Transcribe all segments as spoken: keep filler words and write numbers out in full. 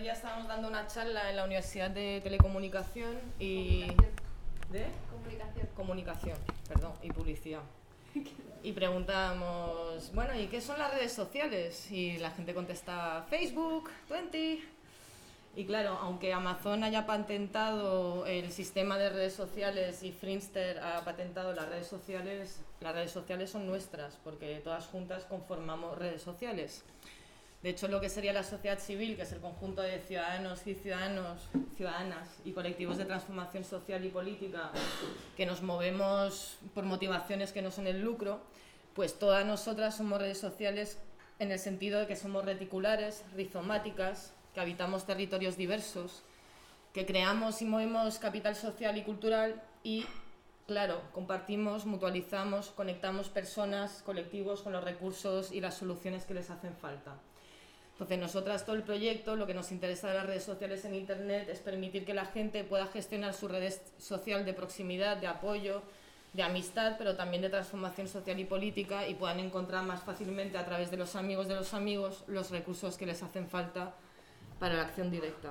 día estábamos dando una charla en la Universidad de Telecomunicación y... ¿De? Comunicación. Comunicación, perdón, y publicidad. Y preguntábamos, bueno, ¿y qué son las redes sociales? Y la gente contesta, Facebook, veinte. Y claro, aunque Amazon haya patentado el sistema de redes sociales y Friendster ha patentado las redes sociales, las redes sociales son nuestras, porque todas juntas conformamos redes sociales. De hecho, lo que sería la sociedad civil, que es el conjunto de ciudadanos y ciudadanos, ciudadanas y colectivos de transformación social y política que nos movemos por motivaciones que no son el lucro, pues todas nosotras somos redes sociales en el sentido de que somos reticulares, rizomáticas, que habitamos territorios diversos, que creamos y movemos capital social y cultural y, claro, compartimos, mutualizamos, conectamos personas, colectivos con los recursos y las soluciones que les hacen falta. Entonces, nosotras, todo el proyecto, lo que nos interesa de las redes sociales en Internet es permitir que la gente pueda gestionar su red social de proximidad, de apoyo, de amistad, pero también de transformación social y política, y puedan encontrar más fácilmente a través de los amigos de los amigos los recursos que les hacen falta para la acción directa.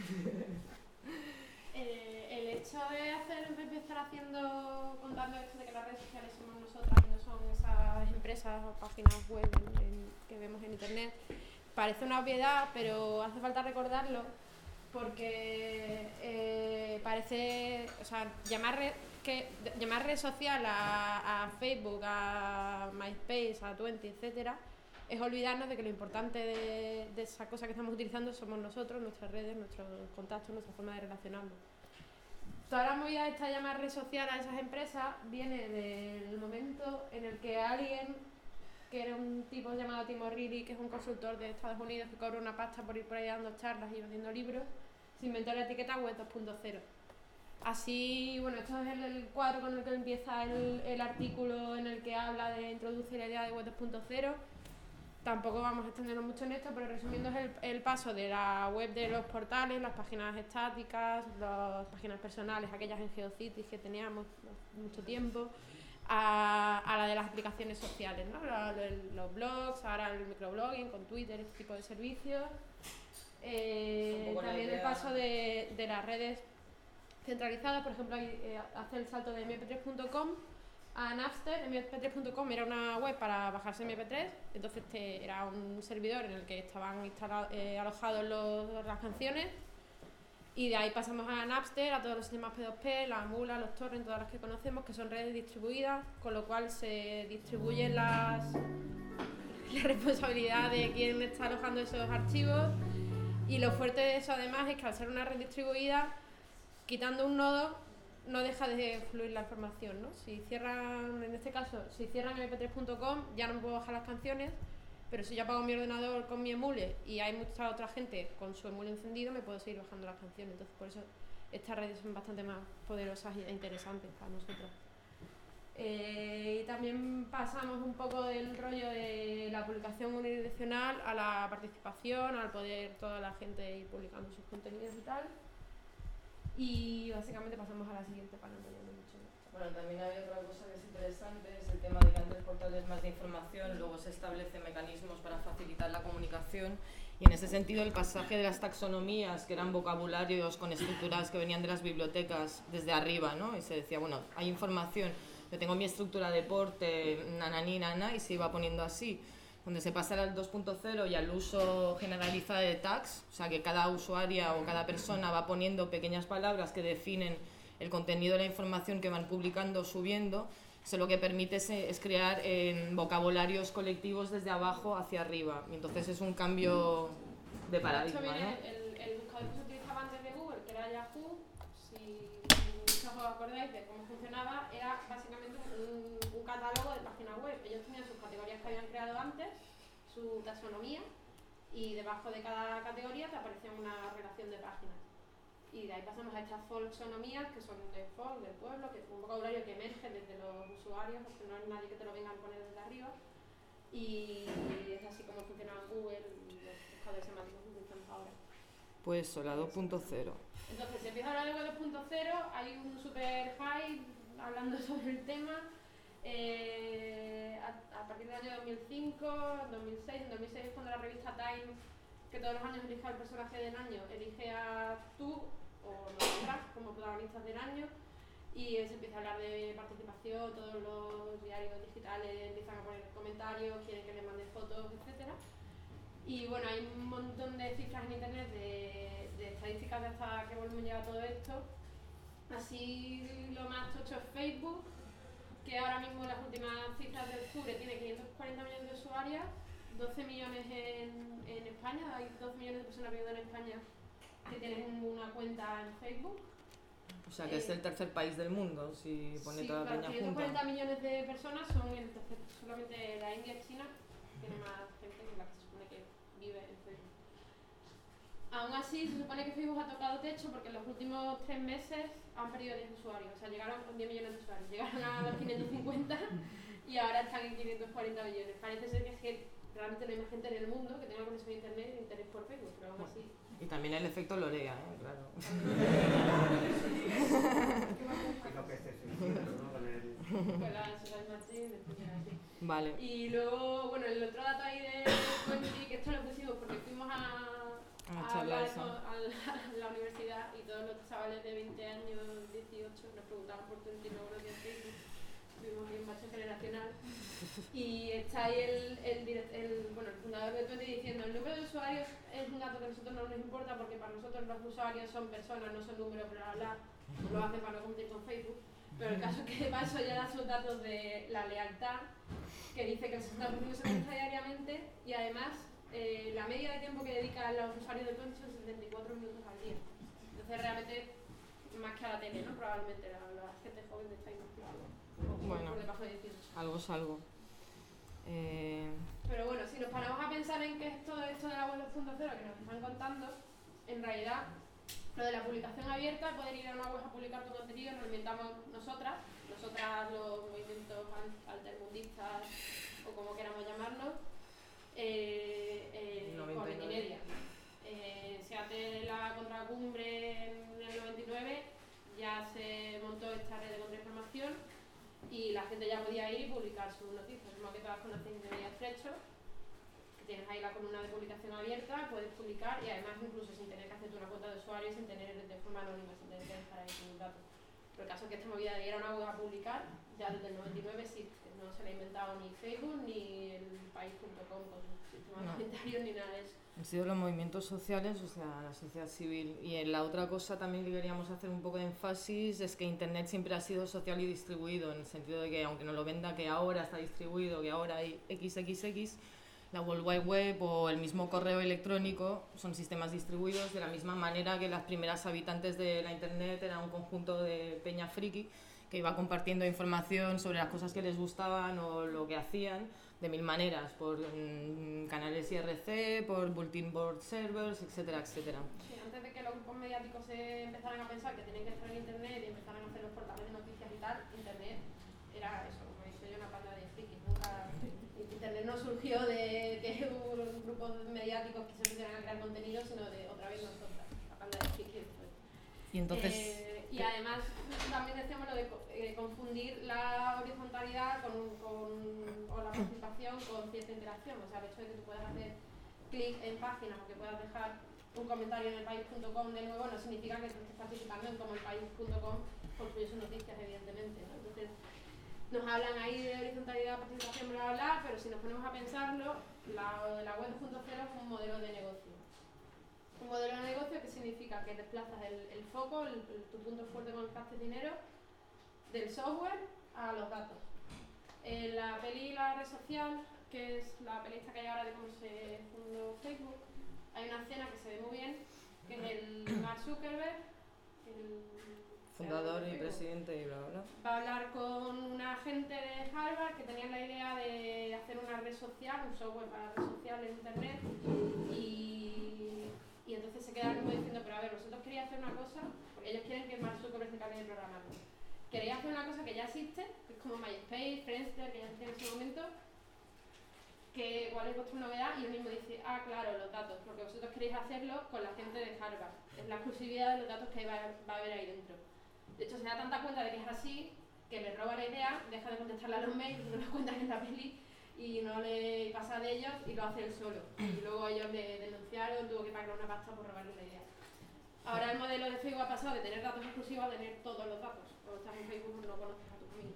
Eh, el hecho de hacer, empezar haciendo, contando esto de que las redes sociales somos nosotras y no son esas empresas o páginas web en, en, que vemos en Internet, parece una obviedad, pero hace falta recordarlo porque eh, parece, o sea, llamar, re, que, llamar red social a, a Facebook, a MySpace, a veinte, etcétera, es olvidarnos de que lo importante de, de esa cosa que estamos utilizando somos nosotros, nuestras redes, nuestros contactos, nuestra forma de relacionarnos. Toda la movida de esta llamar red social a esas empresas viene del momento en el que alguien, que era un tipo llamado Tim O'Reilly, que es un consultor de Estados Unidos que cobra una pasta por ir por ahí dando charlas y vendiendo libros, se inventó la etiqueta web dos punto cero. Así, bueno, esto es el, el cuadro con el que empieza el, el artículo en el que habla de introducir la idea de web dos punto cero. Tampoco vamos a extendernos mucho en esto, pero resumiendo es el, el paso de la web de los portales, las páginas estáticas, las páginas personales, aquellas en GeoCities que teníamos mucho tiempo, a, a la de las aplicaciones sociales, ¿no? Los, los blogs, ahora el microblogging con Twitter, este tipo de servicios. Eh, también el paso de, de las redes centralizadas, por ejemplo, eh, hace el salto de eme pe tres punto com a Napster. eme pe tres punto com era una web para bajarse eme pe tres, entonces este era un servidor en el que estaban instalado, eh, alojados los, las canciones, y de ahí pasamos a Napster, a todos los sistemas pe dos pe, la Mula, los torrents, todas las que conocemos, que son redes distribuidas, con lo cual se distribuyen las la responsabilidad de quién está alojando esos archivos, y lo fuerte de eso además es que al ser una red distribuida, quitando un nodo, no deja de fluir la información, ¿no? Si cierran, en este caso, si cierran eme pe tres punto com, ya no me puedo bajar las canciones, pero si yo apago mi ordenador con mi emule y hay mucha otra gente con su emule encendido, me puedo seguir bajando las canciones. Entonces, por eso estas redes son bastante más poderosas e interesantes para nosotros. Eh, y también pasamos un poco del rollo de la publicación unidireccional a la participación, al poder toda la gente ir publicando sus contenidos y tal. Y básicamente pasamos a la siguiente para no enrollarme mucho. Bueno, también hay otra cosa que es interesante, es el tema de que antes portales más de información, luego se establecen mecanismos para facilitar la comunicación, y en ese sentido el pasaje de las taxonomías, que eran vocabularios con estructuras que venían de las bibliotecas desde arriba, ¿no? Y se decía, bueno, hay información, yo tengo mi estructura de porte, nananí, nana, y se iba poniendo así. Donde se pasa al dos punto cero y al uso generalizado de tags, o sea que cada usuaria o cada persona va poniendo pequeñas palabras que definen el contenido de la información que van publicando o subiendo. Eso lo que permite es, es crear eh, vocabularios colectivos desde abajo hacia arriba, y entonces es un cambio de paradigma, ¿no? El, el buscador que se utilizaba antes de Google, que era Yahoo, si, si os acordáis de cómo funcionaba, era básicamente un, un catálogo de páginas web. Ellos tenían sus categorías que habían creado antes, su taxonomía, y debajo de cada categoría te aparecía una relación de páginas. Y de ahí pasamos a estas folksonomías, que son de folk, del pueblo, que es un vocabulario que emerge desde los usuarios, porque no es nadie que te lo venga a poner desde arriba. Y es así como funciona Google y los buscadores semánticos que utilizamos ahora. Pues eso, la dos punto cero. Entonces, si empieza a hablar de dos punto cero, hay un super hype hablando sobre el tema. Eh, a, a partir del año dos mil cinco, dos mil seis, en dos mil seis es cuando la revista Time que todos los años elige al personaje del año, elige a tú o nosotras como protagonistas del año, y se empieza a hablar de participación, todos los diarios digitales empiezan a poner comentarios, quieren que les manden fotos, etcétera. Y bueno, hay un montón de cifras en internet de, de estadísticas de hasta qué volumen llega todo esto. Así lo más tocho es Facebook, que ahora mismo las últimas cifras de octubre tiene quinientos cuarenta millones de usuarios, doce millones en, en España, hay doce millones de personas viviendo en España que tienen una cuenta en Facebook. O sea, que eh, es el tercer país del mundo, si pone sí, toda la claro, peña junta. quinientos cuarenta millones de personas son el tercer, solamente la India y China tiene más gente que la que se supone que vive en Facebook. Aún así, se supone que Facebook ha tocado techo porque en los últimos tres meses han perdido diez usuarios, o sea, llegaron con diez millones de usuarios, llegaron a los quinientos cincuenta y ahora están en quinientos cuarenta millones. Parece ser que es que realmente no hay más gente en el mundo que tenga conexión a internet y interés por Facebook, pero aún así... Y también el efecto Lorea, ¿eh? Claro. Lo que esté suicidio, ¿no? Con el... Con la Social Martín, así. Vale. Y luego, bueno, el otro dato ahí de Twenty, que esto lo pusimos porque fuimos a... a hablar con, a, la, a la universidad y todos los chavales de veinte años, dieciocho, nos preguntaban por Twenty, no lo que Facebook. Tuvimos ahí un bache generacional y está ahí el, el, el, bueno, el fundador de Twenty diciendo: el número de usuarios es un dato que a nosotros no nos importa porque para nosotros los usuarios son personas, no son números, bla bla bla, lo hacen para no competir con Facebook. Pero el caso es que de paso ya da sus datos de la lealtad, que dice que el sesenta por ciento se conecta diariamente y además Eh, la media de tiempo que dedican los usuarios de Twenty son setenta y cuatro minutos al día. Entonces realmente más que a la tele, ¿no? Probablemente la, la gente joven está ahí más claro. Bueno, por debajo de dieciocho. Algo es algo. Eh... Pero bueno, si nos paramos a pensar en qué es todo esto de la web dos punto cero que nos están contando, en realidad lo de la publicación abierta, poder ir a una web a publicar tu contenido, nos lo inventamos nosotras, nosotras los movimientos altermundistas o como queramos llamarnos. Eh, eh, con Wikimedia. Eh, se hace la contracumbre en el noventa y nueve, ya se montó esta red de contrainformación y la gente ya podía ir y publicar sus noticias. Como que todas conocen Wikimedia Estrecho, que tienes ahí la columna de publicación abierta, puedes publicar y además incluso sin tener que hacerte una cuenta de usuario, sin tener de forma anónima, sin tener que dejar ahí tus datos. Pero el caso es que esta movida de ir a una web a publicar ya desde el noventa y nueve existe. No se le ha inventado ni Facebook ni el país punto com con sus sistemas de comentarios ni nada de eso. Han sido los movimientos sociales, o sea, la sociedad civil. Y en la otra cosa también que queríamos hacer un poco de énfasis es que Internet siempre ha sido social y distribuido, en el sentido de que aunque nos lo venda que ahora está distribuido, que ahora hay equis equis equis, la World Wide Web o el mismo correo electrónico son sistemas distribuidos de la misma manera que las primeras habitantes de la Internet eran un conjunto de peña friki que iba compartiendo información sobre las cosas que les gustaban o lo que hacían de mil maneras, por mmm, canales I R C, por bulletin board servers, etcétera, etcétera. Sí, antes de que los grupos mediáticos se empezaran a pensar que tenían que estar en Internet y empezaran a hacer los portales de noticias y tal, Internet era eso, como he dicho yo, una panda de frikis. Nunca... Internet no surgió de que hubo grupos mediáticos que se pusieran a crear contenido, sino de otra vez nosotras, la panda de frikis. Y entonces... Eh, y además también decíamos lo de eh, confundir la horizontalidad con, con, o la participación con cierta interacción. O sea, el hecho de que tú puedas hacer clic en páginas o que puedas dejar un comentario en el país punto com de nuevo no significa que tú estés participando en como el país punto com construye sus noticias, evidentemente, ¿no? Entonces, nos hablan ahí de horizontalidad, participación, bla, bla, bla, pero si nos ponemos a pensarlo, la, la web dos punto cero es un modelo de negocio. Un modelo de negocio que significa que desplazas el, el foco, el, el, tu punto fuerte con el que haces dinero, del software a los datos. En la peli La Red Social, que es la peli esta que hay ahora de cómo se fundó Facebook, hay una escena que se ve muy bien, que es el Mark Zuckerberg, el fundador y presidente y bla, bla, bla. Va a hablar con una gente de Harvard que tenían la idea de hacer una red social, un software para red social en internet y, y entonces se quedaron como diciendo, pero a ver, vosotros queréis hacer una cosa, porque ellos quieren que Mark Zuckerberg se cambie de programarlo. Queréis hacer una cosa que ya existe, que es como MySpace, Friendster, que ya existía en ese momento, que cuál es vuestra novedad, y él mismo dice, ah, claro, los datos, porque vosotros queréis hacerlo con la gente de Harvard, es la exclusividad de los datos que va, va a haber ahí dentro. De hecho, se da tanta cuenta de que es así, que le roba la idea, deja de contestarle a los mails, no nos cuentan en la peli, y no le pasa de ellos y lo hace él solo. Y luego ellos le denunciaron, tuvo que pagar una pasta por robarle la idea. Ahora el modelo de Facebook ha pasado de tener datos exclusivos a tener todos los datos. Cuando estás en Facebook no conoces a tu familia.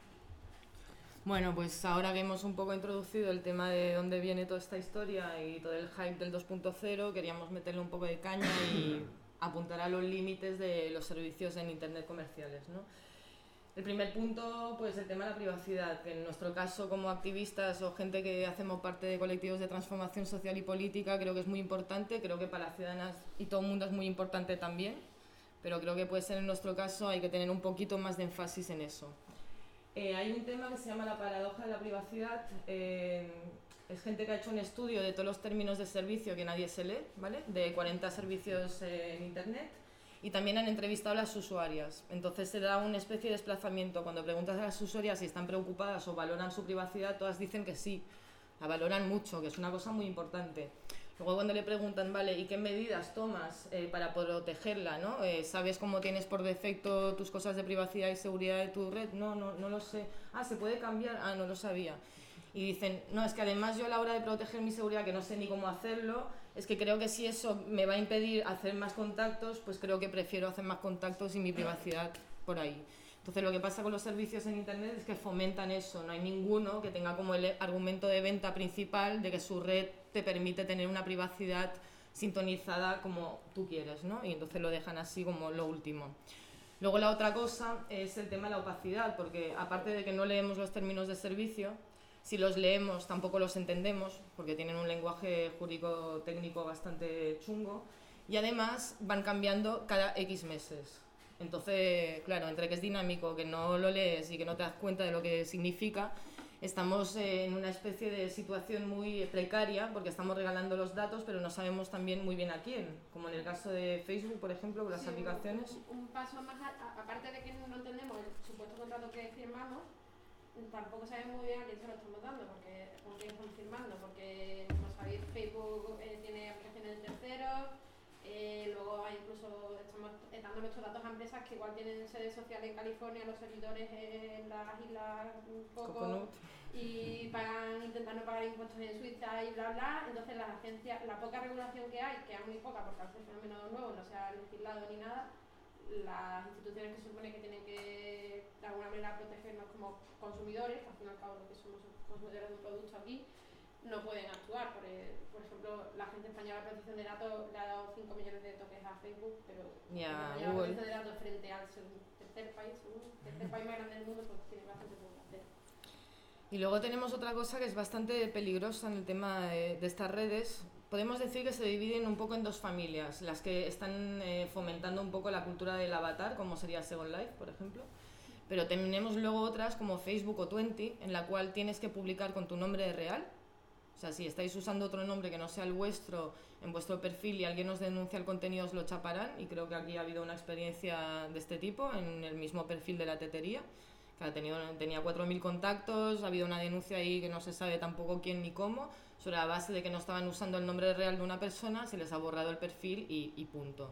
Bueno, pues ahora que hemos un poco introducido el tema de dónde viene toda esta historia y todo el hype del dos punto cero, queríamos meterle un poco de caña y apuntar a los límites de los servicios en Internet comerciales, ¿no? El primer punto, pues el tema de la privacidad, que en nuestro caso como activistas o gente que hacemos parte de colectivos de transformación social y política, creo que es muy importante, creo que para las ciudadanas y todo el mundo es muy importante también, pero creo que puede ser en nuestro caso, hay que tener un poquito más de énfasis en eso. Eh, hay un tema que se llama la paradoja de la privacidad, eh, es gente que ha hecho un estudio de todos los términos de servicio que nadie se lee, ¿vale? De cuarenta servicios eh, en Internet. Y también han entrevistado a las usuarias. Entonces se da una especie de desplazamiento. Cuando preguntas a las usuarias si están preocupadas o valoran su privacidad, todas dicen que sí, la valoran mucho, que es una cosa muy importante. Luego cuando le preguntan, vale, ¿y qué medidas tomas eh, para protegerla, ¿no? Eh, ¿Sabes cómo tienes por defecto tus cosas de privacidad y seguridad de tu red? No, no, no lo sé. Ah, ¿se puede cambiar? Ah, no lo sabía. Y dicen, no, es que además yo a la hora de proteger mi seguridad, que no sé ni cómo hacerlo, es que creo que si eso me va a impedir hacer más contactos, pues creo que prefiero hacer más contactos y mi privacidad por ahí. Entonces lo que pasa con los servicios en Internet es que fomentan eso, no hay ninguno que tenga como el argumento de venta principal de que su red te permite tener una privacidad sintonizada como tú quieres, ¿no? Y entonces lo dejan así como lo último. Luego la otra cosa es el tema de la opacidad, porque aparte de que no leemos los términos de servicio, si los leemos tampoco los entendemos, porque tienen un lenguaje jurídico técnico bastante chungo, y además van cambiando cada X meses. Entonces, claro, entre que es dinámico, que no lo lees y que no te das cuenta de lo que significa, estamos en una especie de situación muy precaria, porque estamos regalando los datos, pero no sabemos también muy bien a quién, como en el caso de Facebook, por ejemplo, con las sí, aplicaciones. Un, un paso más, a, aparte de que no entendemos el supuesto contrato que firmamos, tampoco sabemos muy bien a quién se lo estamos dando, porque con quién estamos firmando, porque como sabéis Facebook eh, tiene aplicaciones de terceros, eh, luego hay incluso estamos dando nuestros datos a empresas que igual tienen sede social en California, los servidores en las islas Coco, y pagan, intentan no pagar impuestos en Suiza y bla bla. Entonces las agencias, la poca regulación que hay, que es muy poca porque al ser fenómeno nuevo no se ha legislado ni nada, las instituciones que se supone que tienen que de alguna manera protegernos como consumidores, que al fin y al cabo lo que somos consumidores de un producto aquí, no pueden actuar. Por, por ejemplo, la Agencia Española de Protección de Datos le ha dado cinco millones de toques a Facebook, pero yeah, la protección de datos frente al tercer país, segundo, tercer país más grande del mundo, pues tiene bastante poco que hacer. Y luego tenemos otra cosa que es bastante peligrosa en el tema de, de estas redes. Podemos decir que se dividen un poco en dos familias, las que están eh, fomentando un poco la cultura del avatar, como sería Second Life, por ejemplo, pero tenemos luego otras como Facebook o Twenty, en la cual tienes que publicar con tu nombre real. O sea, si estáis usando otro nombre que no sea el vuestro en vuestro perfil y alguien os denuncia el contenido, os lo chaparán, y creo que aquí ha habido una experiencia de este tipo en el mismo perfil de la tetería, que ha tenido, tenía cuatro mil contactos, ha habido una denuncia ahí que no se sabe tampoco quién ni cómo, sobre la base de que no estaban usando el nombre real de una persona, se les ha borrado el perfil y, y punto.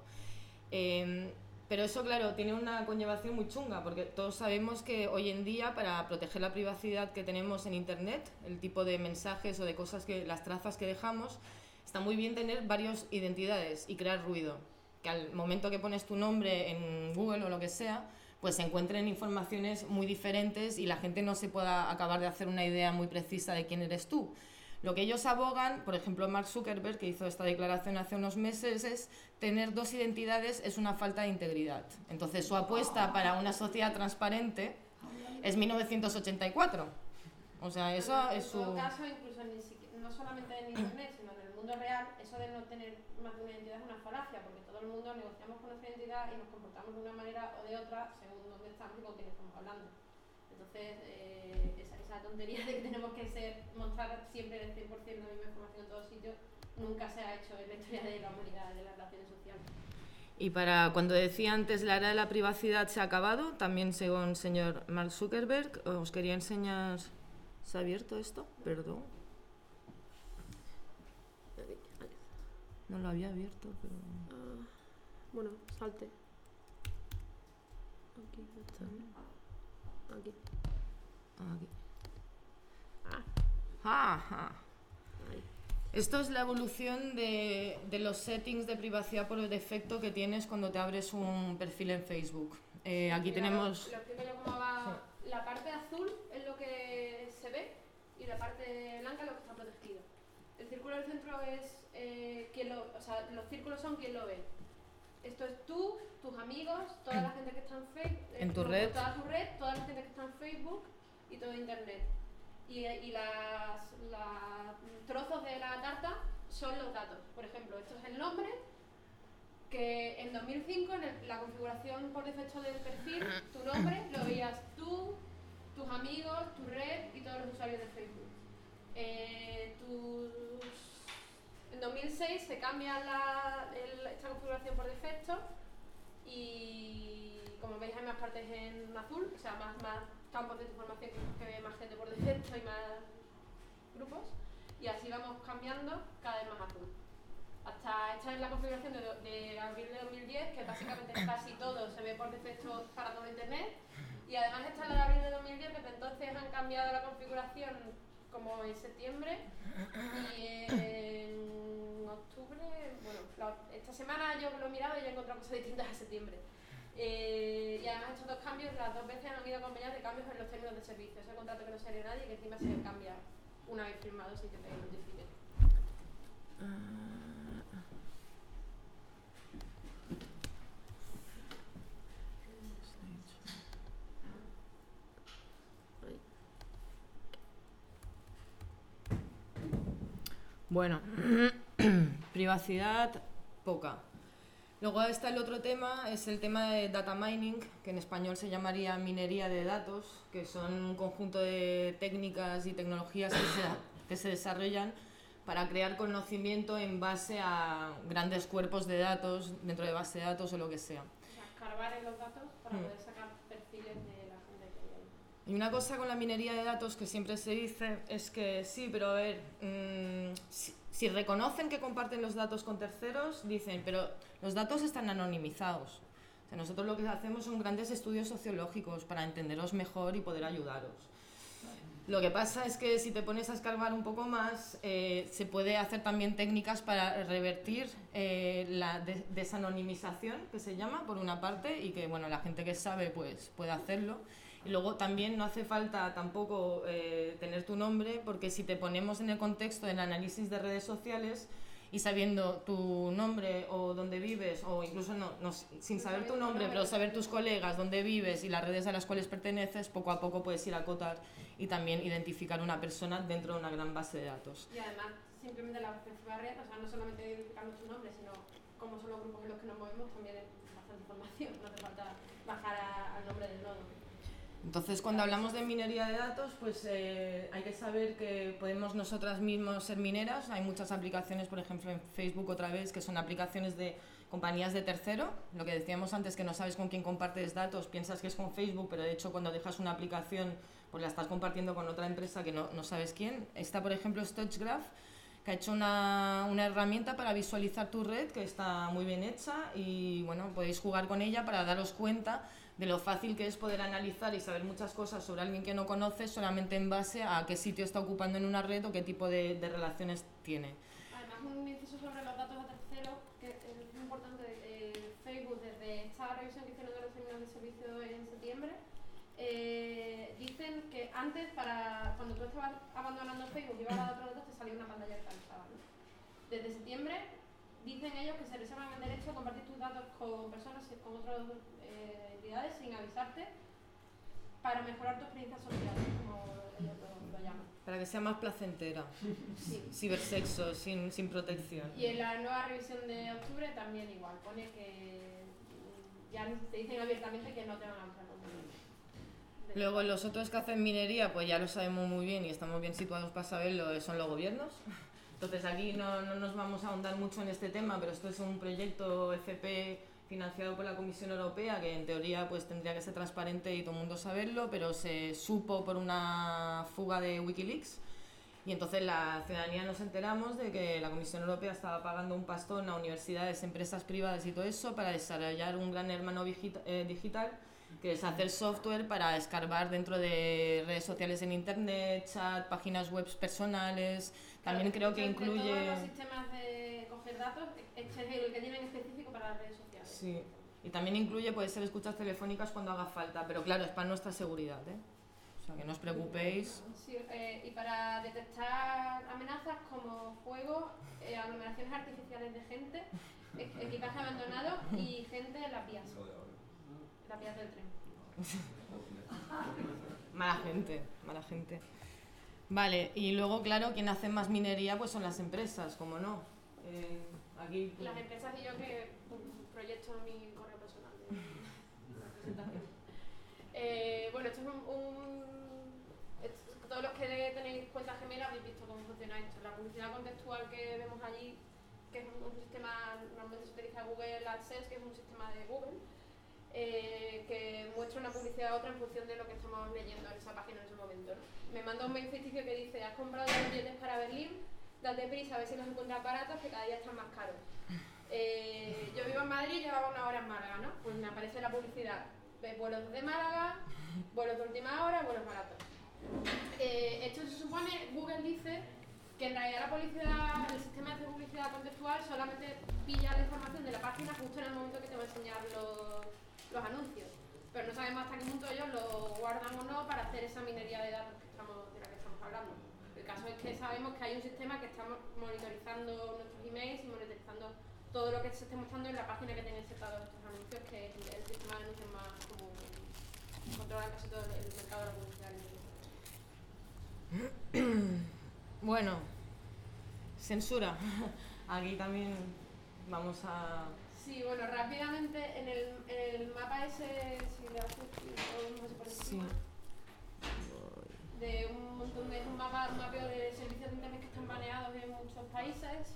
Eh, pero eso, claro, tiene una conllevación muy chunga, porque todos sabemos que hoy en día, para proteger la privacidad que tenemos en Internet, el tipo de mensajes o de cosas, que las trazas que dejamos, está muy bien tener varias identidades y crear ruido, que al momento que pones tu nombre en Google o lo que sea, pues se encuentren informaciones muy diferentes y la gente no se pueda acabar de hacer una idea muy precisa de quién eres tú. Lo que ellos abogan, por ejemplo Mark Zuckerberg, que hizo esta declaración hace unos meses, es tener dos identidades es una falta de integridad. Entonces su apuesta para una sociedad transparente es mil novecientos ochenta y cuatro. O sea, eso es su... En todo caso, incluso ni siquiera, no solamente en Internet, sino en el mundo real, eso de no tener más de una identidad es una falacia, porque todo el mundo negociamos con nuestra identidad y nos comportamos de una manera o de otra según dónde estamos y con quién estamos hablando. Entonces, eh, esa, esa tontería de que tenemos que ser, mostrar siempre el cien por ciento la misma información en todos sitios, nunca se ha hecho en la historia de la humanidad, de las relaciones sociales. Y para cuando decía antes la era de la privacidad se ha acabado, también según el señor Mark Zuckerberg, os quería enseñar... ¿Se ha abierto esto? Perdón. No lo había abierto, pero... Uh, bueno, salte. Aquí está. Aquí. Ah, aquí. Ah. Ajá. Esto es la evolución de, de los settings de privacidad por defecto que tienes cuando te abres un perfil en Facebook. Eh, aquí Mira, tenemos... Lo, lo explico yo cómo va. Sí. La parte azul es lo que se ve y la parte blanca es lo que está protegido. El círculo del centro es eh, quien lo, o sea, los círculos son quien lo ve. Esto es tú, tus amigos, toda la gente que está en Facebook, en tu no, red, toda tu red, toda la gente que está en Facebook y todo Internet. Y, y las, las trozos de la tarta son los datos. Por ejemplo, esto es el nombre, que en dos mil cinco, en el, la configuración por defecto del perfil, tu nombre lo veías tú, tus amigos, tu red y todos los usuarios de Facebook. Eh, tus, en dos mil seis se cambia la, el, esta configuración por defecto y, como veis, hay más partes en azul, o sea, más, más campos de información que, que ve más gente por defecto y más grupos, y así vamos cambiando cada vez más azul. Hasta esta es la configuración de, de abril de dos mil diez, que básicamente casi todo se ve por defecto para todo Internet, y además esta es la de abril de dos mil diez, que entonces han cambiado la configuración como en septiembre, y en octubre, bueno, la, esta semana yo lo he mirado y ya he encontrado cosas distintas a septiembre. Eh, y además estos dos cambios, las dos veces han ido acompañados de cambios en los términos de servicio. Ese contrato que no se haría nadie y que encima se cambia una vez firmado sin que te notifiquen. Bueno, privacidad poca. Luego está el otro tema, es el tema de data mining, que en español se llamaría minería de datos, que son un conjunto de técnicas y tecnologías que se, que se desarrollan para crear conocimiento en base a grandes cuerpos de datos, dentro de base de datos o lo que sea. O sea, escarbar en los datos para mm. poder sacar perfiles de la gente que hay ahí. Y una cosa con la minería de datos que siempre se dice es que sí, pero a ver, mmm, si, si reconocen que comparten los datos con terceros, dicen, pero los datos están anonimizados. O sea, nosotros lo que hacemos son grandes estudios sociológicos para entenderos mejor y poder ayudaros. Lo que pasa es que si te pones a escarbar un poco más, eh, se puede hacer también técnicas para revertir eh, la de desanonimización, que se llama, por una parte, y que bueno, la gente que sabe pues puede hacerlo. Y luego también no hace falta tampoco eh, tener tu nombre, porque si te ponemos en el contexto del análisis de redes sociales y sabiendo tu nombre o dónde vives, o incluso no, no sin saber tu nombre, pero saber tus colegas, dónde vives y las redes a las cuales perteneces, poco a poco puedes ir a acotar y también identificar una persona dentro de una gran base de datos. Y además, simplemente la principal red, o sea, no solamente identificar nuestro nombre, sino cómo son los grupos en los que nos movemos, también es bastante información, no hace falta bajar a, al nombre del nodo. Entonces, cuando hablamos de minería de datos, pues eh, hay que saber que podemos nosotras mismas ser mineras. Hay muchas aplicaciones, por ejemplo, en Facebook otra vez, que son aplicaciones de compañías de tercero. Lo que decíamos antes, que no sabes con quién compartes datos, piensas que es con Facebook, pero de hecho cuando dejas una aplicación, pues la estás compartiendo con otra empresa que no, no sabes quién. Esta, por ejemplo, es TouchGraph, que ha hecho una, una herramienta para visualizar tu red, que está muy bien hecha, y bueno, podéis jugar con ella para daros cuenta de lo fácil que es poder analizar y saber muchas cosas sobre alguien que no conoces solamente en base a qué sitio está ocupando en una red o qué tipo de, de relaciones tiene. Además, un inciso sobre los datos a terceros, que es muy importante. Eh, Facebook, desde esta revisión que hicieron de los términos de servicio en septiembre, eh, dicen que antes, para cuando tú estabas abandonando Facebook y ibas a dar otros datos, te salía una pantalla actualizada, ¿no? Desde septiembre dicen ellos que se reservan el derecho a compartir tus datos con personas, con otras eh, entidades, sin avisarte, para mejorar tu experiencia social, como ellos lo, lo llaman. Para que sea más placentera. Sí. Cibersexo, sin, sin protección. Y en la nueva revisión de octubre también igual, pone que ya te dicen abiertamente que no te van a avisar. Luego los otros que hacen minería, pues ya lo sabemos muy bien y estamos bien situados para saberlo, son los gobiernos. Entonces aquí no, no nos vamos a ahondar mucho en este tema, pero esto es un proyecto F P financiado por la Comisión Europea, que en teoría pues tendría que ser transparente y todo el mundo saberlo, pero se supo por una fuga de Wikileaks. Y entonces la ciudadanía nos enteramos de que la Comisión Europea estaba pagando un pastón a universidades, empresas privadas y todo eso para desarrollar un gran hermano digital que es hacer software para escarbar dentro de redes sociales en internet, chat, páginas web personales. También claro, creo que de incluye... todos los sistemas de coger datos, este es el que tienen específico para las redes sociales. Sí, y también incluye, puede ser escuchas telefónicas cuando haga falta, pero claro, es para nuestra seguridad, ¿eh? O sea, que no os preocupéis. Sí, eh, y para detectar amenazas como fuego, eh, aglomeraciones artificiales de gente, e- equipaje abandonado y gente en las vías. En las vías del tren. Mala gente, mala gente. Vale, y luego, claro, quien hace más minería pues son las empresas, como no. Eh, aquí... Las empresas y yo que um, proyecto mi correo personal de, de presentación. Eh, bueno, esto es un... un esto, todos los que tenéis cuenta gemela habéis visto cómo funciona esto. La publicidad contextual que vemos allí, que es un, un sistema, normalmente se utiliza Google AdSense, que es un sistema de Google, eh, que muestra una publicidad a otra en función de lo que estamos leyendo en esa página en ese momento, ¿no? Me manda un mail ficticio que dice: has comprado dos billetes para Berlín, date prisa a ver si los encuentras baratos, que cada día están más caros. Eh, yo vivo en Madrid y llevaba una hora en Málaga, ¿no? Pues me aparece la publicidad: vuelos de Málaga, vuelos de última hora, vuelos baratos. Eh, esto se supone, Google dice que en realidad la publicidad, el sistema de publicidad contextual solamente pilla la información de la página justo en el momento que te va a enseñar los, los anuncios, pero no sabemos hasta qué punto ellos lo guardan o no para hacer esa minería de datos que estamos, de la que estamos hablando. El caso es que sabemos que hay un sistema que está monitorizando nuestros emails y monitorizando todo lo que se esté mostrando en la página que tenga insertados estos anuncios, que es el sistema de anuncios más común, controla casi todo el mercado de la publicidad. Bueno, censura. Aquí también vamos a... Sí, bueno, rápidamente en el, en el mapa ese, si le haces no sé por encima, sí. de un montón de... es un mapa, un mapeo de servicios de internet que están baneados en muchos países.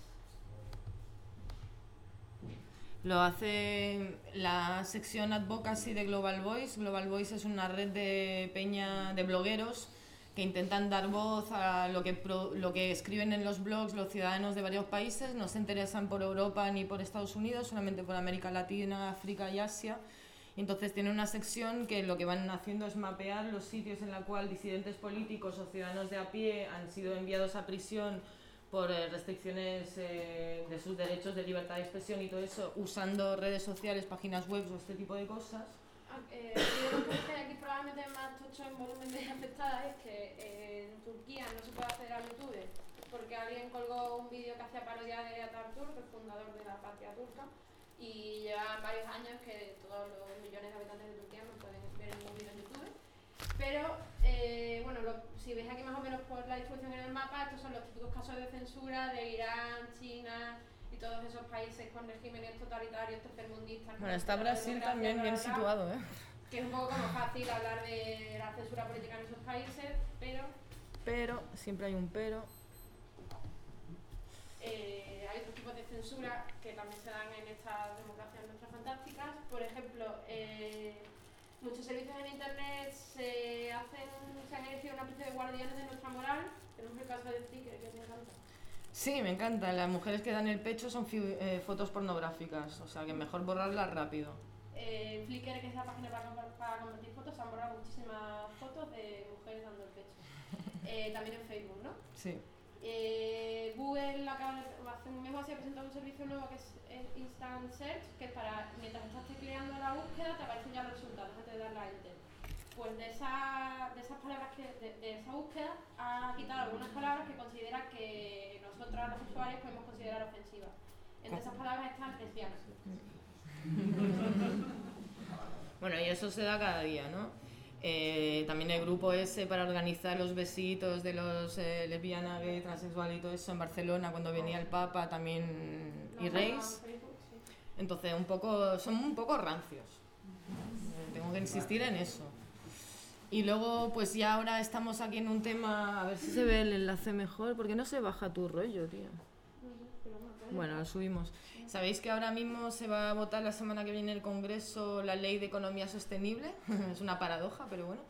Lo hace la sección Advocacy de Global Voice. Global Voice es una red de peña de blogueros que intentan dar voz a lo que, pro, lo que escriben en los blogs los ciudadanos de varios países. No se interesan por Europa ni por Estados Unidos, solamente por América Latina, África y Asia. Y entonces tienen una sección que lo que van haciendo es mapear los sitios en los cuales disidentes políticos o ciudadanos de a pie han sido enviados a prisión por eh, restricciones eh, de sus derechos de libertad de expresión y todo eso, usando redes sociales, páginas web o este tipo de cosas. Eh, yo creo que aquí probablemente más tocho en volumen de afectadas es que eh, en Turquía no se puede acceder a YouTube porque alguien colgó un vídeo que hacía parodia de Atatürk, el fundador de la patria turca, y llevan varios años que todos los millones de habitantes de Turquía no pueden ver ningún vídeo en YouTube. Pero, eh, bueno, lo, si veis aquí más o menos por la distribución en el mapa, estos son los típicos casos de censura de Irán, China y todos esos países con regímenes totalitarios, tercermundistas. Bueno, está Brasil también bien situado, ¿eh? Que es un poco como fácil hablar de la censura política en esos países, pero... Pero, siempre hay un pero. Eh, hay otros tipos de censura que también se dan en estas democracias nuestras fantásticas. Por ejemplo, eh, muchos servicios en internet se hacen, se han elegido una especie de guardianes de nuestra moral. Tenemos el caso de Flickr, que te encanta. Sí, me encanta. Las mujeres que dan el pecho son eh, fotos pornográficas, o sea que mejor borrarlas rápido. En eh, Flickr, que es la página para, para convertir fotos, se han borrado muchísimas fotos de mujeres dando el pecho. Eh, también en Facebook, ¿no? Sí. Eh, Google acaba de, hace un mes o así ha presentado un servicio nuevo que es el Instant Search, que es para, mientras estás tecleando la búsqueda, te aparecen ya los resultados antes de darle a Enter. Pues de, esa, de esas palabras que, de, de esa búsqueda ha quitado algunas palabras que considera que nosotros los usuarios podemos considerar ofensivas. Entre esas palabras están lesbianas. Bueno, y eso se da cada día, ¿no? Eh, también el grupo ese para organizar los besitos de los eh, lesbianas, gay, transexual y todo eso en Barcelona cuando venía el Papa también y Reis. Entonces un poco, son un poco rancios. Eh, tengo que insistir en eso. Y luego pues ya ahora estamos aquí en un tema, a ver si se ve el enlace mejor, porque no se baja tu rollo, tío. Bueno, lo subimos. ¿Sabéis que ahora mismo se va a votar la semana que viene en el Congreso la Ley de Economía Sostenible? Es una paradoja, pero bueno.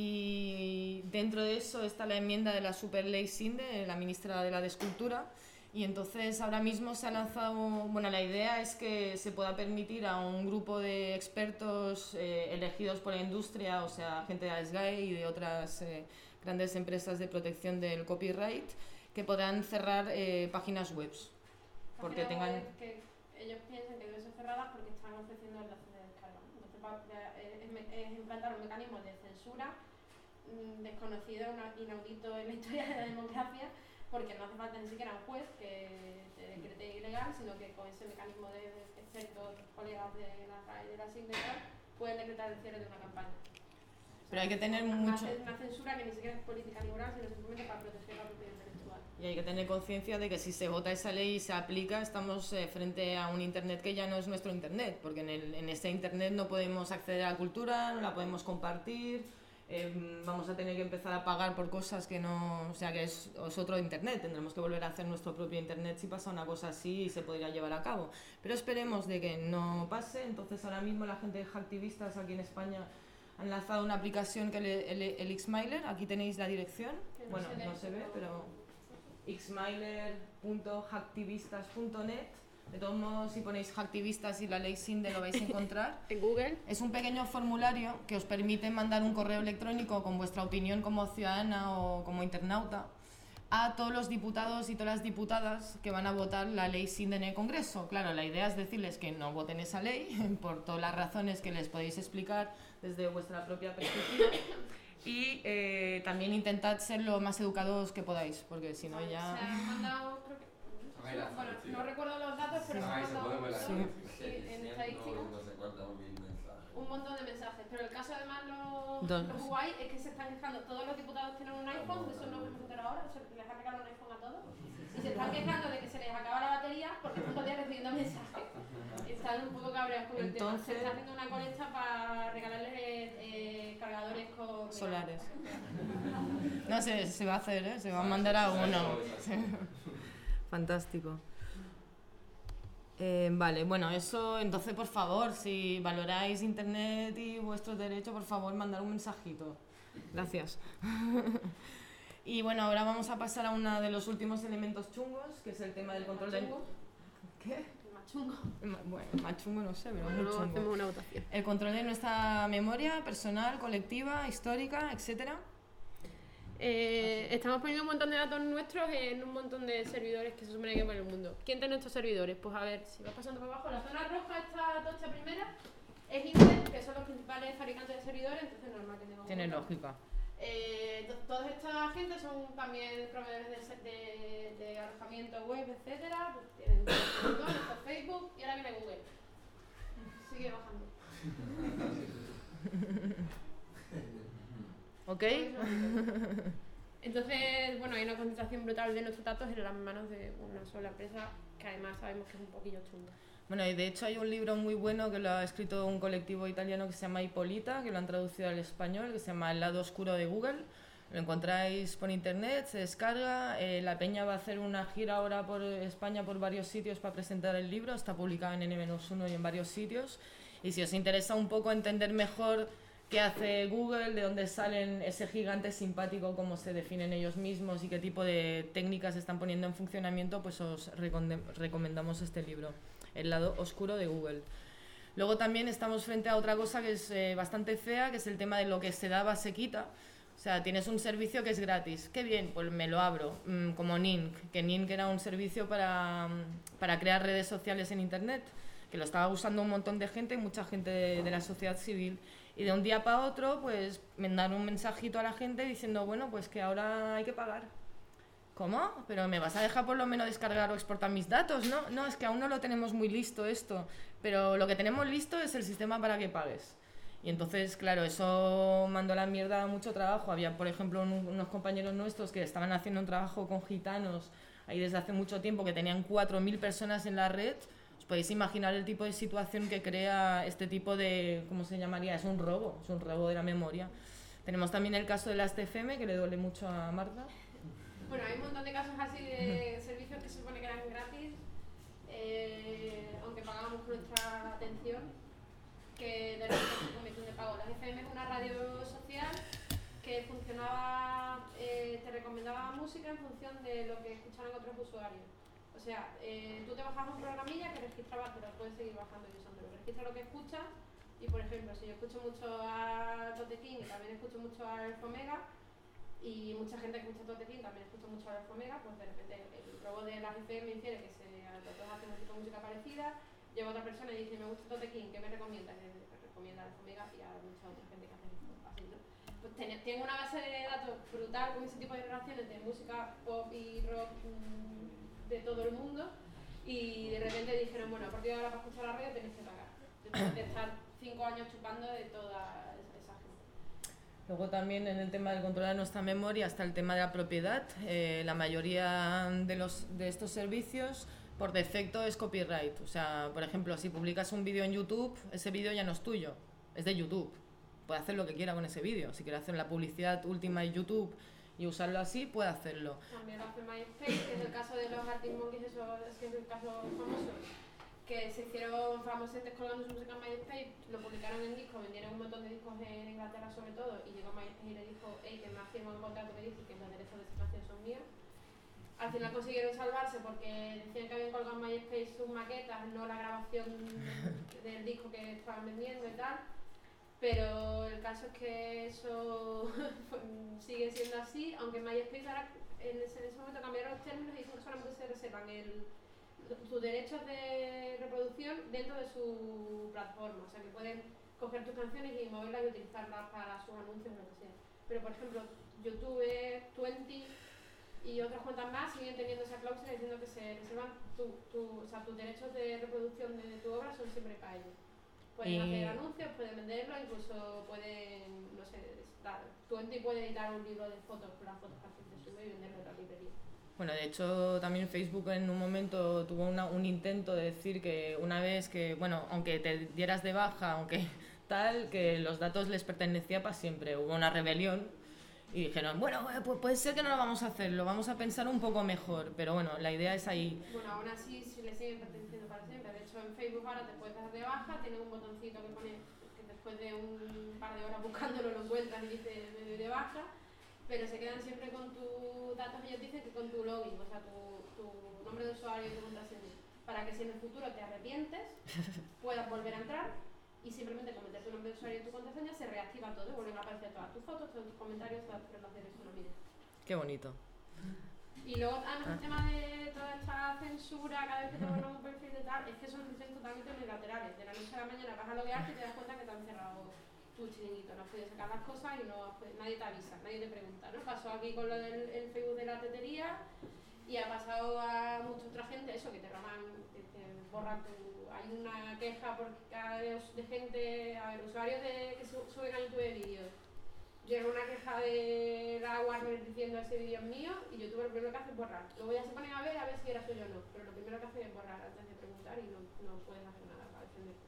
Y dentro de eso está la enmienda de la Superley Sinde, la ministra de la de Escultura, Y entonces ahora mismo se ha lanzado, bueno, la idea es que se pueda permitir a un grupo de expertos eh, elegidos por la industria, o sea, gente de A S G A E y de otras eh, grandes empresas de protección del copyright, que podrán cerrar eh, páginas web. Porque Páginas tengan... web que ellos piensan que deben ser cerradas porque están ofreciendo enlaces de descarga. Entonces va, es, es implantar un mecanismo de censura mmm, desconocido, inaudito en la historia de la democracia, porque no hace falta ni siquiera un juez que te decrete ilegal, sino que con ese mecanismo de expertos, colegas de la R A E y de la S I C pueden decretar el cierre de una campaña. Pero hay que tener una, mucho... una censura que ni siquiera es política ni moral, sino simplemente para proteger la propiedad intelectual. Y hay que tener conciencia de que si se vota esa ley y se aplica, estamos eh, frente a un Internet que ya no es nuestro Internet, porque en, el, en ese Internet no podemos acceder a la cultura, no la podemos compartir, eh, vamos a tener que empezar a pagar por cosas que no... O sea, que es, es otro Internet, tendremos que volver a hacer nuestro propio Internet si pasa una cosa así y se podría llevar a cabo. Pero esperemos de que no pase. Entonces ahora mismo la gente de Hacktivistas aquí en España han lanzado una aplicación que es el, el, el Xmiler, aquí tenéis la dirección, no bueno, se no se ve, pero xmiler punto hacktivistas punto net. De todos modos, si ponéis Hacktivistas y la ley Sinde lo vais a encontrar. En Google. Es un pequeño formulario que os permite mandar un correo electrónico con vuestra opinión como ciudadana o como internauta a todos los diputados y todas las diputadas que van a votar la ley Sinde en el Congreso. Claro, la idea es decirles que no voten esa ley por todas las razones que les podéis explicar desde vuestra propia perspectiva. Y eh, también intentad ser lo más educados que podáis, porque si no ya... Se han mandado, creo que... Bueno, no recuerdo los datos, pero se han mandado en estadística un montón de mensajes. Pero el caso además lo, lo guay es que se están quejando, todos los diputados tienen un iPhone, de eso no vamos a contar ahora, se les ha regalado un iPhone a todos, y se están quejando de que se les acaba la batería porque están todo el día recibiendo mensajes. Están un poco cabreados con el tema. Se está haciendo una colecta para regalarles eh, cargadores con... solares. No, se, se va a hacer, ¿eh? Se va a mandar a uno. Fantástico. Eh, vale, bueno, eso, entonces por favor, si valoráis Internet y vuestros derechos, por favor, mandar un mensajito. Gracias. Y bueno, ahora vamos a pasar a uno de los últimos elementos chungos, que es el tema del control del... ¿Qué? El más chungo. Bueno, el más chungo no sé, pero bueno, muy chungo. Hacemos una votación. El control de nuestra memoria personal, colectiva, histórica, etcétera. Eh, estamos poniendo un montón de datos nuestros en un montón de servidores que se supone que hay por el mundo. ¿Quién tiene estos servidores? Pues a ver, si vas pasando por abajo, la zona roja, esta tocha primera, es Intel, que son los principales fabricantes de servidores, entonces es normal que tengamos... Tiene lógica. Eh, toda esta gente son también proveedores de, de, de alojamiento web, etcétera. Pues tienen todo, Facebook y ahora viene Google. Sigue bajando. ¿Ok? Entonces, bueno, hay una concentración brutal de nuestros datos en las manos de una sola empresa que además sabemos que es un poquillo chunga. Bueno, y de hecho hay un libro muy bueno que lo ha escrito un colectivo italiano que se llama Hipólita, que lo han traducido al español, que se llama El lado oscuro de Google. Lo encontráis por internet, se descarga. Eh, la Peña va a hacer una gira ahora por España, por varios sitios para presentar el libro. Está publicado en ene menos uno y en varios sitios. Y si os interesa un poco entender mejor qué hace Google, de dónde salen ese gigante simpático, cómo se definen ellos mismos y qué tipo de técnicas están poniendo en funcionamiento, pues os recomendamos este libro, El lado oscuro de Google. Luego también estamos frente a otra cosa que es eh, bastante fea, que es el tema de lo que se daba se quita. O sea, tienes un servicio que es gratis. Qué bien, pues me lo abro, mm, como Nink, que Nink era un servicio para, para crear redes sociales en Internet, que lo estaba usando un montón de gente, mucha gente de, de la sociedad civil. Y de un día para otro, pues me dan un mensajito a la gente diciendo, bueno, pues que ahora hay que pagar. ¿Cómo? ¿Pero me vas a dejar por lo menos descargar o exportar mis datos? No, no, es que aún no lo tenemos muy listo esto, pero lo que tenemos listo es el sistema para que pagues. Y entonces, claro, eso mandó a la mierda mucho trabajo. Había, por ejemplo, un, unos compañeros nuestros que estaban haciendo un trabajo con gitanos ahí desde hace mucho tiempo, que tenían cuatro mil personas en la red. Os podéis imaginar el tipo de situación que crea este tipo de, ¿cómo se llamaría? Es un robo, es un robo de la memoria. Tenemos también el caso de la T F M, que le duele mucho a Marta. Bueno, hay un montón de casos así de servicios que se supone que eran gratis, eh, aunque pagábamos por nuestra atención, que de repente se comisión de pago. La F M es una radio social que funcionaba, eh, te recomendaba música en función de lo que escucharan otros usuarios. O sea, eh, tú te bajas un programilla que registraba, pero puedes seguir bajando y usándolo. Registra lo que escuchas y, por ejemplo, si yo escucho mucho a Tote King y también escucho mucho a Alfa Omega, y mucha gente que escucha Tote King también escucha mucho a Alfa Omega, pues de repente el robot de las F M infiere que se, los dos hacen un tipo de música parecida. Llega otra persona y dice, me gusta Tote King, ¿qué me recomiendas? Y me recomienda Alfa Omega y a mucha otra gente que hace esto. Así, ¿no? Pues tengo una base de datos brutal con ese tipo de relaciones de música pop y rock mmm, de todo el mundo, y de repente dijeron, bueno, a partir de ahora para escuchar la radio tenéis que pagar, después de estar cinco años chupando de toda esa gente. Luego también en el tema del control de nuestra memoria está el tema de la propiedad. Eh, la mayoría de, los, de estos servicios por defecto es copyright. O sea, por ejemplo, si publicas un vídeo en YouTube, ese vídeo ya no es tuyo, es de YouTube. Puede hacer lo que quiera con ese vídeo. Si quiere hacer la publicidad última en YouTube y usarlo así, puede hacerlo. También lo hace MySpace, que es el caso de los Arctic Monkeys, eso es que es el caso famoso, que se hicieron famosetes colgando su música en MySpace, lo publicaron en discos, vendieron un montón de discos en Inglaterra sobre todo, y llegó MySpace y le dijo, hey, que me ha firmado un contrato que dice que los derechos de esa canción son míos. Al final consiguieron salvarse porque decían que habían colgado en MySpace sus maquetas, no la grabación del disco que estaban vendiendo y tal. Pero el caso es que eso sigue siendo así, aunque MySpace ahora en ese, en ese momento cambiaron los términos y dicen que solamente se reservan el, sus derechos de reproducción dentro de su plataforma. O sea, que pueden coger tus canciones y moverlas y utilizarlas para sus anuncios o lo que sea. Pero por ejemplo, YouTube, veinte y otras cuentas más siguen teniendo esa cláusula diciendo que se reservan tu, tu, o sea, tus derechos de reproducción de tu obra son siempre para ellos. Pueden y... hacer anuncios, pueden venderlo, incluso pueden, no sé, veinte puede editar un libro de fotos con las fotos que se sube y venderlo en la librería. Bueno, de hecho también Facebook en un momento tuvo una, un intento de decir que una vez que, bueno, aunque te dieras de baja, aunque tal, que los datos les pertenecía para siempre. Hubo una rebelión y dijeron, bueno, pues puede ser que no lo vamos a hacer, lo vamos a pensar un poco mejor, pero bueno, la idea es ahí. Bueno, aún así sí le siguen perteneciendo para siempre. De hecho, en Facebook ahora te puedes dar de baja, tienes un botoncito que pone que después de un par de horas buscándolo lo encuentras y dice me doy de baja, pero se quedan siempre con tus datos. Ellos dicen que con tu login, o sea, tu, tu nombre de usuario y tu contraseña, para que si en el futuro te arrepientes puedas volver a entrar y simplemente con meter tu nombre de usuario y tu contraseña se reactiva todo y vuelven a aparecer todas tus fotos, todos tus comentarios, todas tus relaciones con la vida. Qué bonito. Y luego, además, el tema de toda esta censura, cada vez que te pones un perfil de tal, es que son funciones totalmente unilaterales. De la noche a la mañana vas a loguearte y te das cuenta que te han cerrado tu chiringuito, no has podido sacar las cosas y no has podido, nadie te avisa, nadie te pregunta, ¿no? Pasó aquí con lo del el Facebook de la tetería y ha pasado a mucha otra gente, eso, que te roban, que te borran tu... Hay una queja por cada vez de gente, a ver, usuarios de, que su, suben a YouTube vídeos. Llega una queja de la Warner diciendo ese vídeo es mío y YouTube lo primero que hace es borrar. Luego ya se ponen a ver a ver si era suyo o no, pero lo primero que hace es borrar antes de preguntar y no, no puedes hacer nada para defenderte.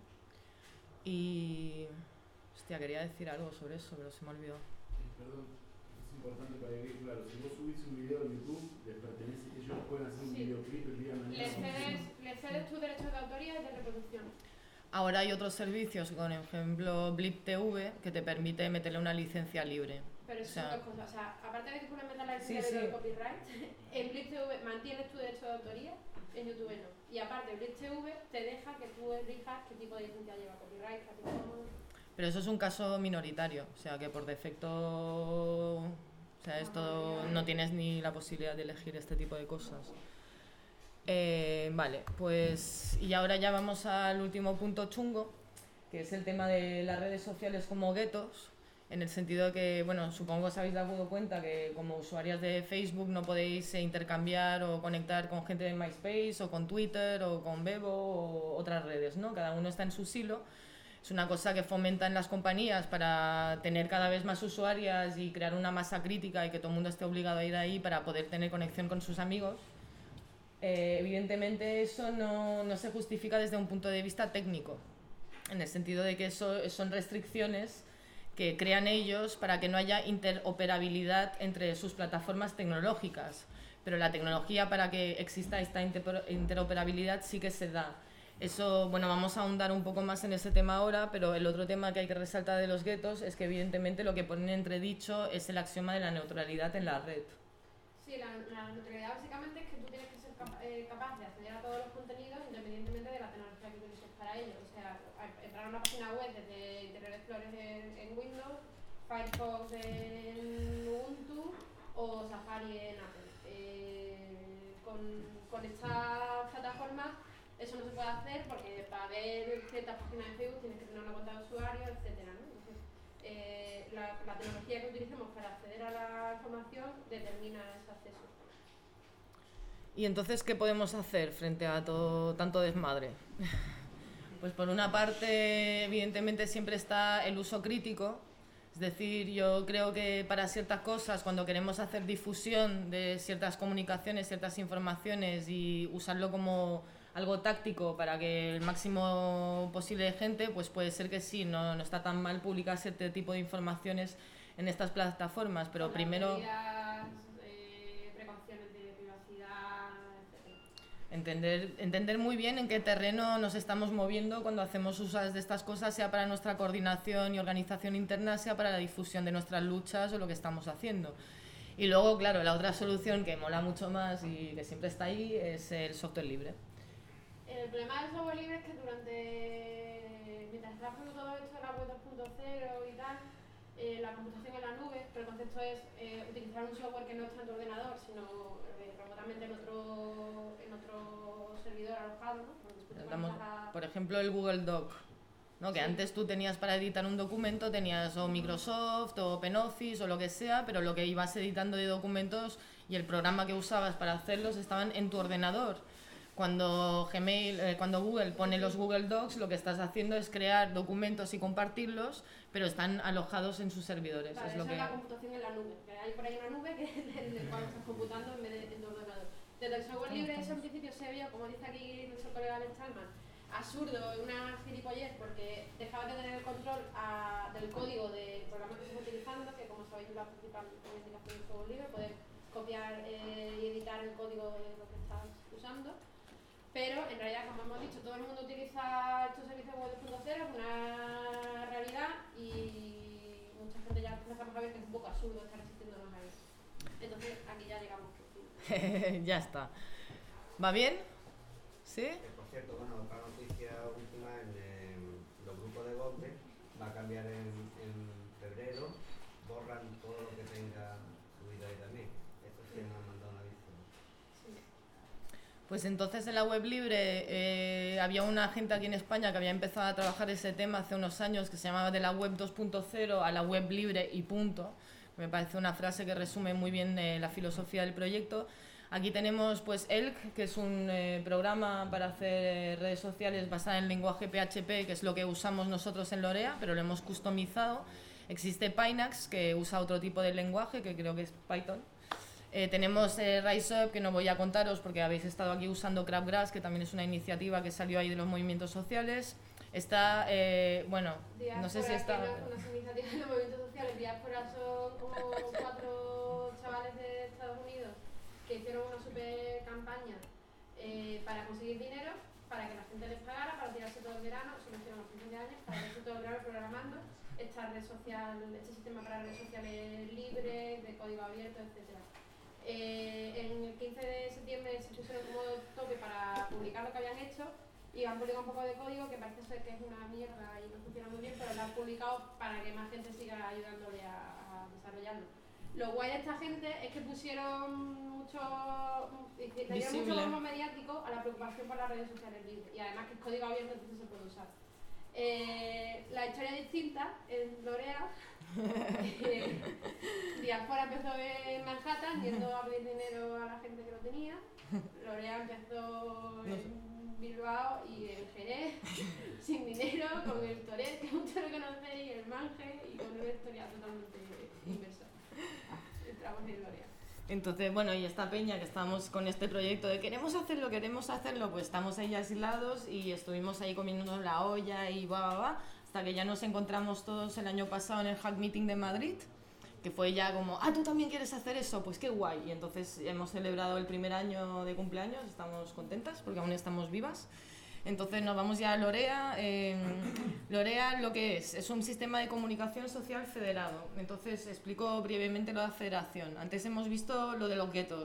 Y... Hostia, quería decir algo sobre eso, pero se me olvidó. Eh, perdón, es importante para que claro, si vos subís un video a YouTube, les pertenece, ellos pueden hacer un Sí. videoclip el día de mañana. Le cedes, le cedes tus derechos de autoría y de reproducción. Ahora hay otros servicios, por ejemplo Blip T V, que te permite meterle una licencia libre. Pero eso O sea, son dos cosas, o sea, aparte de que tú le metas la Sí, licencia sí. de copyright, en Blip T V mantienes tu derecho de autoría, en YouTube no. Y aparte, Blip T V te deja que tú elijas qué tipo de licencia lleva copyright, qué tipo... Pero eso es un caso minoritario, o sea que por defecto, o sea, esto no tienes ni la posibilidad de elegir este tipo de cosas. Eh, vale, pues y ahora ya vamos al último punto chungo, que es el tema de las redes sociales como guetos, en el sentido de que, bueno, supongo que os habéis dado cuenta que como usuarias de Facebook no podéis eh, intercambiar o conectar con gente de MySpace o con Twitter o con Bebo o otras redes, ¿no? Cada uno está en su silo. Es una cosa que fomentan las compañías para tener cada vez más usuarias y crear una masa crítica y que todo el mundo esté obligado a ir ahí para poder tener conexión con sus amigos. Eh, evidentemente eso no, no se justifica desde un punto de vista técnico, en el sentido de que eso son restricciones que crean ellos para que no haya interoperabilidad entre sus plataformas tecnológicas, pero la tecnología para que exista esta interoperabilidad sí que se da. Eso, bueno, vamos a ahondar un poco más en ese tema ahora, pero el otro tema que hay que resaltar de los guetos es que evidentemente lo que ponen en entredicho es el axioma de la neutralidad en la red. Sí, la, la neutralidad básicamente es que tú tienes que ser capaz capa eh, capaz de acceder a todos los contenidos independientemente de la tecnología que utilices para ello. O sea, entrar a una página web desde Internet Explorer en, en Windows, Firefox en Ubuntu o Safari en Apple. Eh, con, con estas plataformas eso no se puede hacer porque para ver ciertas páginas de Facebook tienes que tener una cuenta de usuario, etcétera, ¿no? Entonces, eh, la, la tecnología que utilicemos para acceder a la información determina ese acceso. ¿Y entonces qué podemos hacer frente a todo, tanto desmadre? Pues por una parte, evidentemente, siempre está el uso crítico. Es decir, yo creo que para ciertas cosas, cuando queremos hacer difusión de ciertas comunicaciones, ciertas informaciones y usarlo como algo táctico para que el máximo posible de gente, pues puede ser que sí, no, no está tan mal publicar cierto tipo de informaciones en estas plataformas, pero primero... Entender, entender muy bien en qué terreno nos estamos moviendo cuando hacemos uso de estas cosas, sea para nuestra coordinación y organización interna, sea para la difusión de nuestras luchas o lo que estamos haciendo. Y luego, claro, la otra solución que mola mucho más y que siempre está ahí es el software libre. El problema del software libre es que durante, mientras está haciendo todo esto de la web dos punto cero y tal, eh, la computación en la nube, pero el concepto es eh, utilizar un software que no está en tu ordenador, sino eh, remotamente en otro, en otro servidor alojado, ¿no? Estamos, a... Por ejemplo, el Google Doc, ¿no? Que sí. Antes tú tenías para editar un documento, tenías o Microsoft o OpenOffice o lo que sea, pero lo que ibas editando de documentos y el programa que usabas para hacerlos estaban en tu ordenador. Cuando Gmail, eh, cuando Google pone los Google Docs, lo que estás haciendo es crear documentos y compartirlos, pero están alojados en sus servidores. Vale, es lo eso que... es la computación en la nube, que hay por ahí una nube que en la cual estás computando en vez de en tu ordenador. Desde el software libre eso en principio se vio, como dice aquí nuestro colega Alex Chalman, absurdo, una gilipollez, porque dejaba de tener el control a, del código del programa que estamos utilizando, que como sabéis es la principal reivindicación del software libre, poder copiar eh, y editar el código de lo que estás usando. Pero en realidad, como hemos dicho, todo el mundo utiliza estos servicios web dos punto cero, es una realidad y mucha gente ya empezamos a ver que es un poco absurdo estar resistiéndonos a eso. Entonces aquí ya llegamos por fin. Ya está. ¿Va bien? ¿Sí? Que, por cierto, bueno, otra noticia última en eh, los grupos de golpe va a cambiar en, en febrero, borran todo lo que tenga subido ahí también. Esto sí nos han mandado un aviso. Pues entonces en la web libre eh, había una gente aquí en España que había empezado a trabajar ese tema hace unos años, que se llamaba de la web dos punto cero a la web libre y punto. Me parece una frase que resume muy bien eh, la filosofía del proyecto. Aquí tenemos pues Elk, que es un eh, programa para hacer eh, redes sociales basado en lenguaje P H P, que es lo que usamos nosotros en Lorea, pero lo hemos customizado. Existe Pinax, que usa otro tipo de lenguaje, que creo que es Python. Eh, tenemos eh, RiseUp, que no voy a contaros porque habéis estado aquí usando Crabgrass, que también es una iniciativa que salió ahí de los movimientos sociales. Está, eh, bueno, Diáspora, no sé si está... que no es una iniciativa de los movimientos sociales. Diáspora son como cuatro chavales de Estados Unidos que hicieron una super campaña eh, para conseguir dinero, para que la gente les pagara, para tirarse todo el verano, eso lo hicieron a los quince años, para tirarse todo el verano programando esta red social, este sistema para redes sociales libres, de código abierto, etcétera. Eh, en el quince de septiembre se pusieron como tope para publicar lo que habían hecho y han publicado un poco de código que parece ser que es una mierda y no funciona muy bien, pero lo han publicado para que más gente siga ayudándole a, a desarrollarlo. Lo guay de esta gente es que pusieron mucho, le dieron mucho bombo mediático a la preocupación por las redes sociales libres y además que es código abierto, entonces se puede usar. Eh, la historia distinta en Lorea. eh, Diáspora empezó en Manhattan yendo a pedir dinero a la gente que lo tenía. Lorea empezó en Bilbao y en Jerez sin dinero, con el Toret, que mucho lo conocéis, el Manje y con una historia totalmente inversa. Entramos en Lorea. Entonces, bueno, y esta peña que estamos con este proyecto de queremos hacerlo, queremos hacerlo, pues estamos ahí aislados y estuvimos ahí comiéndonos la olla y va, va, va, hasta que ya nos encontramos todos el año pasado en el Hack Meeting de Madrid, que fue ya como, ah, ¿tú también quieres hacer eso? Pues qué guay. Y entonces hemos celebrado el primer año de cumpleaños, estamos contentas porque aún estamos vivas. Entonces nos vamos ya a Lorea. Eh, Lorea lo que es, es un sistema de comunicación social federado. Entonces explico brevemente lo de federación. Antes hemos visto lo de los guetos.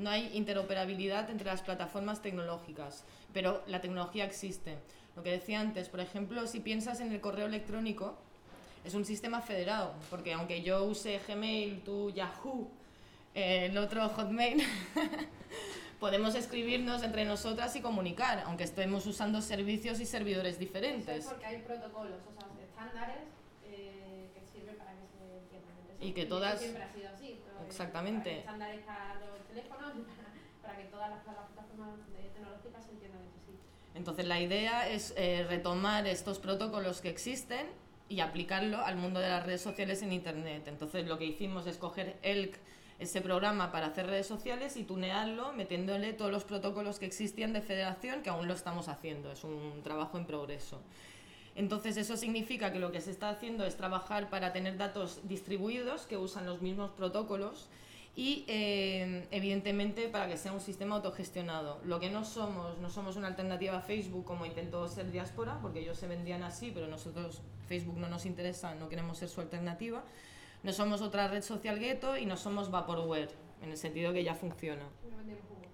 no hay interoperabilidad entre las plataformas tecnológicas, pero la tecnología existe. Lo que decía antes, por ejemplo, si piensas en el correo electrónico, es un sistema federado, porque aunque yo use Gmail, tú Yahoo, eh, el otro Hotmail, podemos escribirnos entre nosotras y comunicar, aunque estemos usando servicios y servidores diferentes. Eso es porque hay protocolos, o sea, estándares eh, que sirven para que se entiendan entre sí. Y que todas... Eso siempre ha sido así. Todo Exactamente. Hay estándares para los teléfonos y para, para que todas las plataformas tecnológicas se entiendan entre sí. Entonces la idea es eh, retomar estos protocolos que existen y aplicarlo al mundo de las redes sociales en Internet. Entonces lo que hicimos es coger Elk, ese programa para hacer redes sociales, y tunearlo metiéndole todos los protocolos que existían de federación, que aún lo estamos haciendo, es un trabajo en progreso. Entonces eso significa que lo que se está haciendo es trabajar para tener datos distribuidos que usan los mismos protocolos y eh, evidentemente para que sea un sistema autogestionado. Lo que no somos, no somos una alternativa a Facebook como intentó ser Diáspora, porque ellos se vendían así, pero nosotros, Facebook no nos interesa, no queremos ser su alternativa. No somos otra red social gueto y no somos Vaporware, en el sentido que ya funciona. No vendemos humo.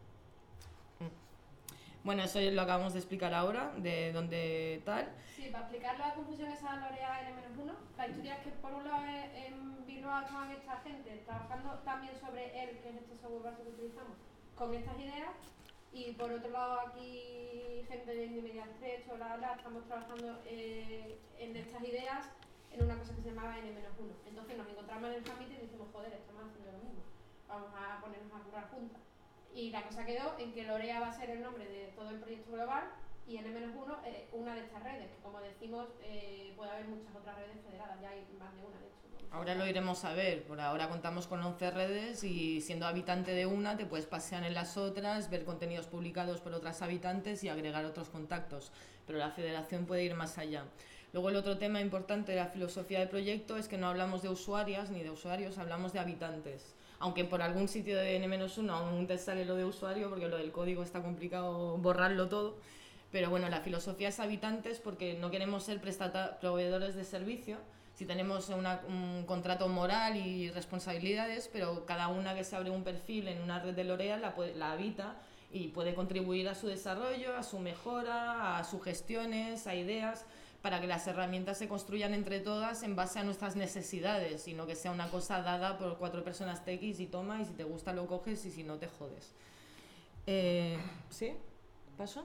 Bueno, eso lo acabamos de explicar ahora, de dónde tal. Sí, para explicar la confusión esa L'Oréal N menos uno, la historia es que por un lado en Bilbao estaban esta gente trabajando también sobre él, que es este software base que utilizamos, con estas ideas, y por otro lado aquí gente de Media Estrecho, bla, bla, estamos trabajando eh, en estas ideas en una cosa que se llamaba N menos uno. Entonces nos encontramos en el summit y decimos, joder, estamos haciendo lo mismo, vamos a ponernos a currar juntas. Y la cosa quedó en que L'Oréal va a ser el nombre de todo el proyecto global y N menos uno eh, una de estas redes, que como decimos eh, puede haber muchas otras redes federadas, ya hay más de una de hecho. ¿No? Ahora lo iremos a ver, por ahora contamos con once redes y siendo habitante de una te puedes pasear en las otras, ver contenidos publicados por otras habitantes y agregar otros contactos, pero la federación puede ir más allá. Luego el otro tema importante de la filosofía del proyecto es que no hablamos de usuarias ni de usuarios, hablamos de habitantes. Aunque por algún sitio de N menos uno aún te sale lo de usuario, porque lo del código está complicado borrarlo todo. Pero bueno, la filosofía es habitantes porque no queremos ser prestata- proveedores de servicio. Si tenemos una, un contrato moral y responsabilidades, pero cada una que se abre un perfil en una red de L'Oréal la, puede, la habita y puede contribuir a su desarrollo, a su mejora, a sus gestiones, a ideas, para que las herramientas se construyan entre todas en base a nuestras necesidades y no que sea una cosa dada por cuatro personas tequis y toma, y si te gusta lo coges y si no te jodes. Eh, ¿Sí? ¿Paso?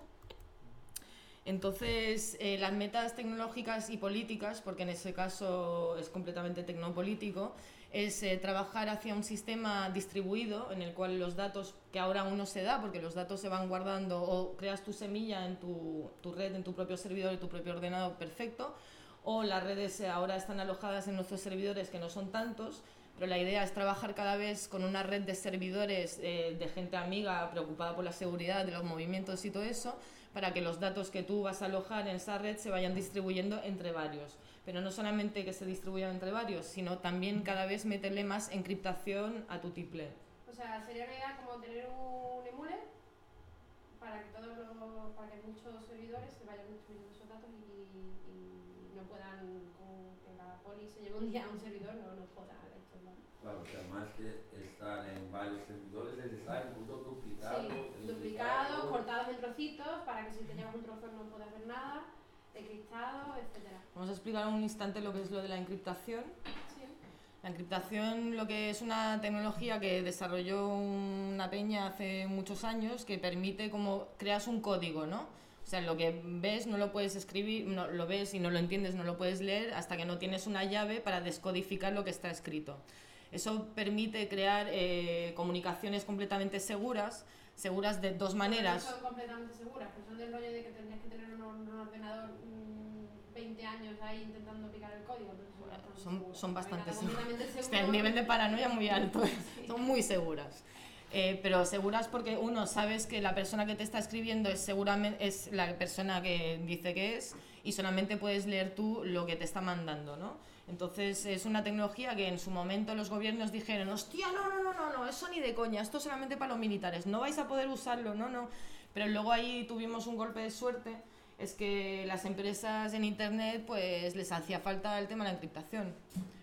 Entonces, eh, las metas tecnológicas y políticas, porque en ese caso es completamente tecnopolítico, es eh, trabajar hacia un sistema distribuido en el cual los datos, que ahora aún no se da porque los datos se van guardando, o creas tu semilla en tu, tu red, en tu propio servidor, en tu propio ordenador, perfecto, o las redes ahora están alojadas en nuestros servidores, que no son tantos, pero la idea es trabajar cada vez con una red de servidores eh, de gente amiga, preocupada por la seguridad de los movimientos y todo eso, para que los datos que tú vas a alojar en esa red se vayan distribuyendo entre varios. Pero no solamente que se distribuyan entre varios, sino también cada vez meterle más encriptación a tu tiple. O sea, sería una idea como tener un emule para que todos los, para que muchos servidores se vayan distribuyendo esos datos y, y no puedan, con que la poli se lleve un día a un servidor, no nos joda esto, ¿no? Claro, que además que estar en varios servidores es estar incluso duplicado. Sí, duplicados, cortados en trocitos, para que si te llevas un trozo no puedas ver nada, encriptado, etcétera. Vamos a explicar un instante lo que es lo de la encriptación. Sí. La encriptación lo que es una tecnología que desarrolló una peña hace muchos años que permite como creas un código, ¿no? O sea, lo que ves no lo puedes escribir, no, lo ves y no lo entiendes, no lo puedes leer hasta que no tienes una llave para descodificar lo que está escrito. Eso permite crear eh, comunicaciones completamente seguras, seguras de dos maneras. No son completamente seguras, pero son del rollo de que tendrías que tener un, un ordenador mmm, veinte años ahí intentando picar el código. Bueno, son, son bastante seguras. Seguro. El nivel de paranoia muy alto, sí. Son muy seguras. Eh, pero seguras porque uno, sabes que la persona que te está escribiendo es seguramente es la persona que dice que es y solamente puedes leer tú lo que te está mandando, ¿no? Entonces es una tecnología que en su momento los gobiernos dijeron, hostia, no, no, no, no, no, eso ni de coña, esto es solamente para los militares, no vais a poder usarlo, no, no. Pero luego ahí tuvimos un golpe de suerte, es que las empresas en internet pues les hacía falta el tema de la encriptación.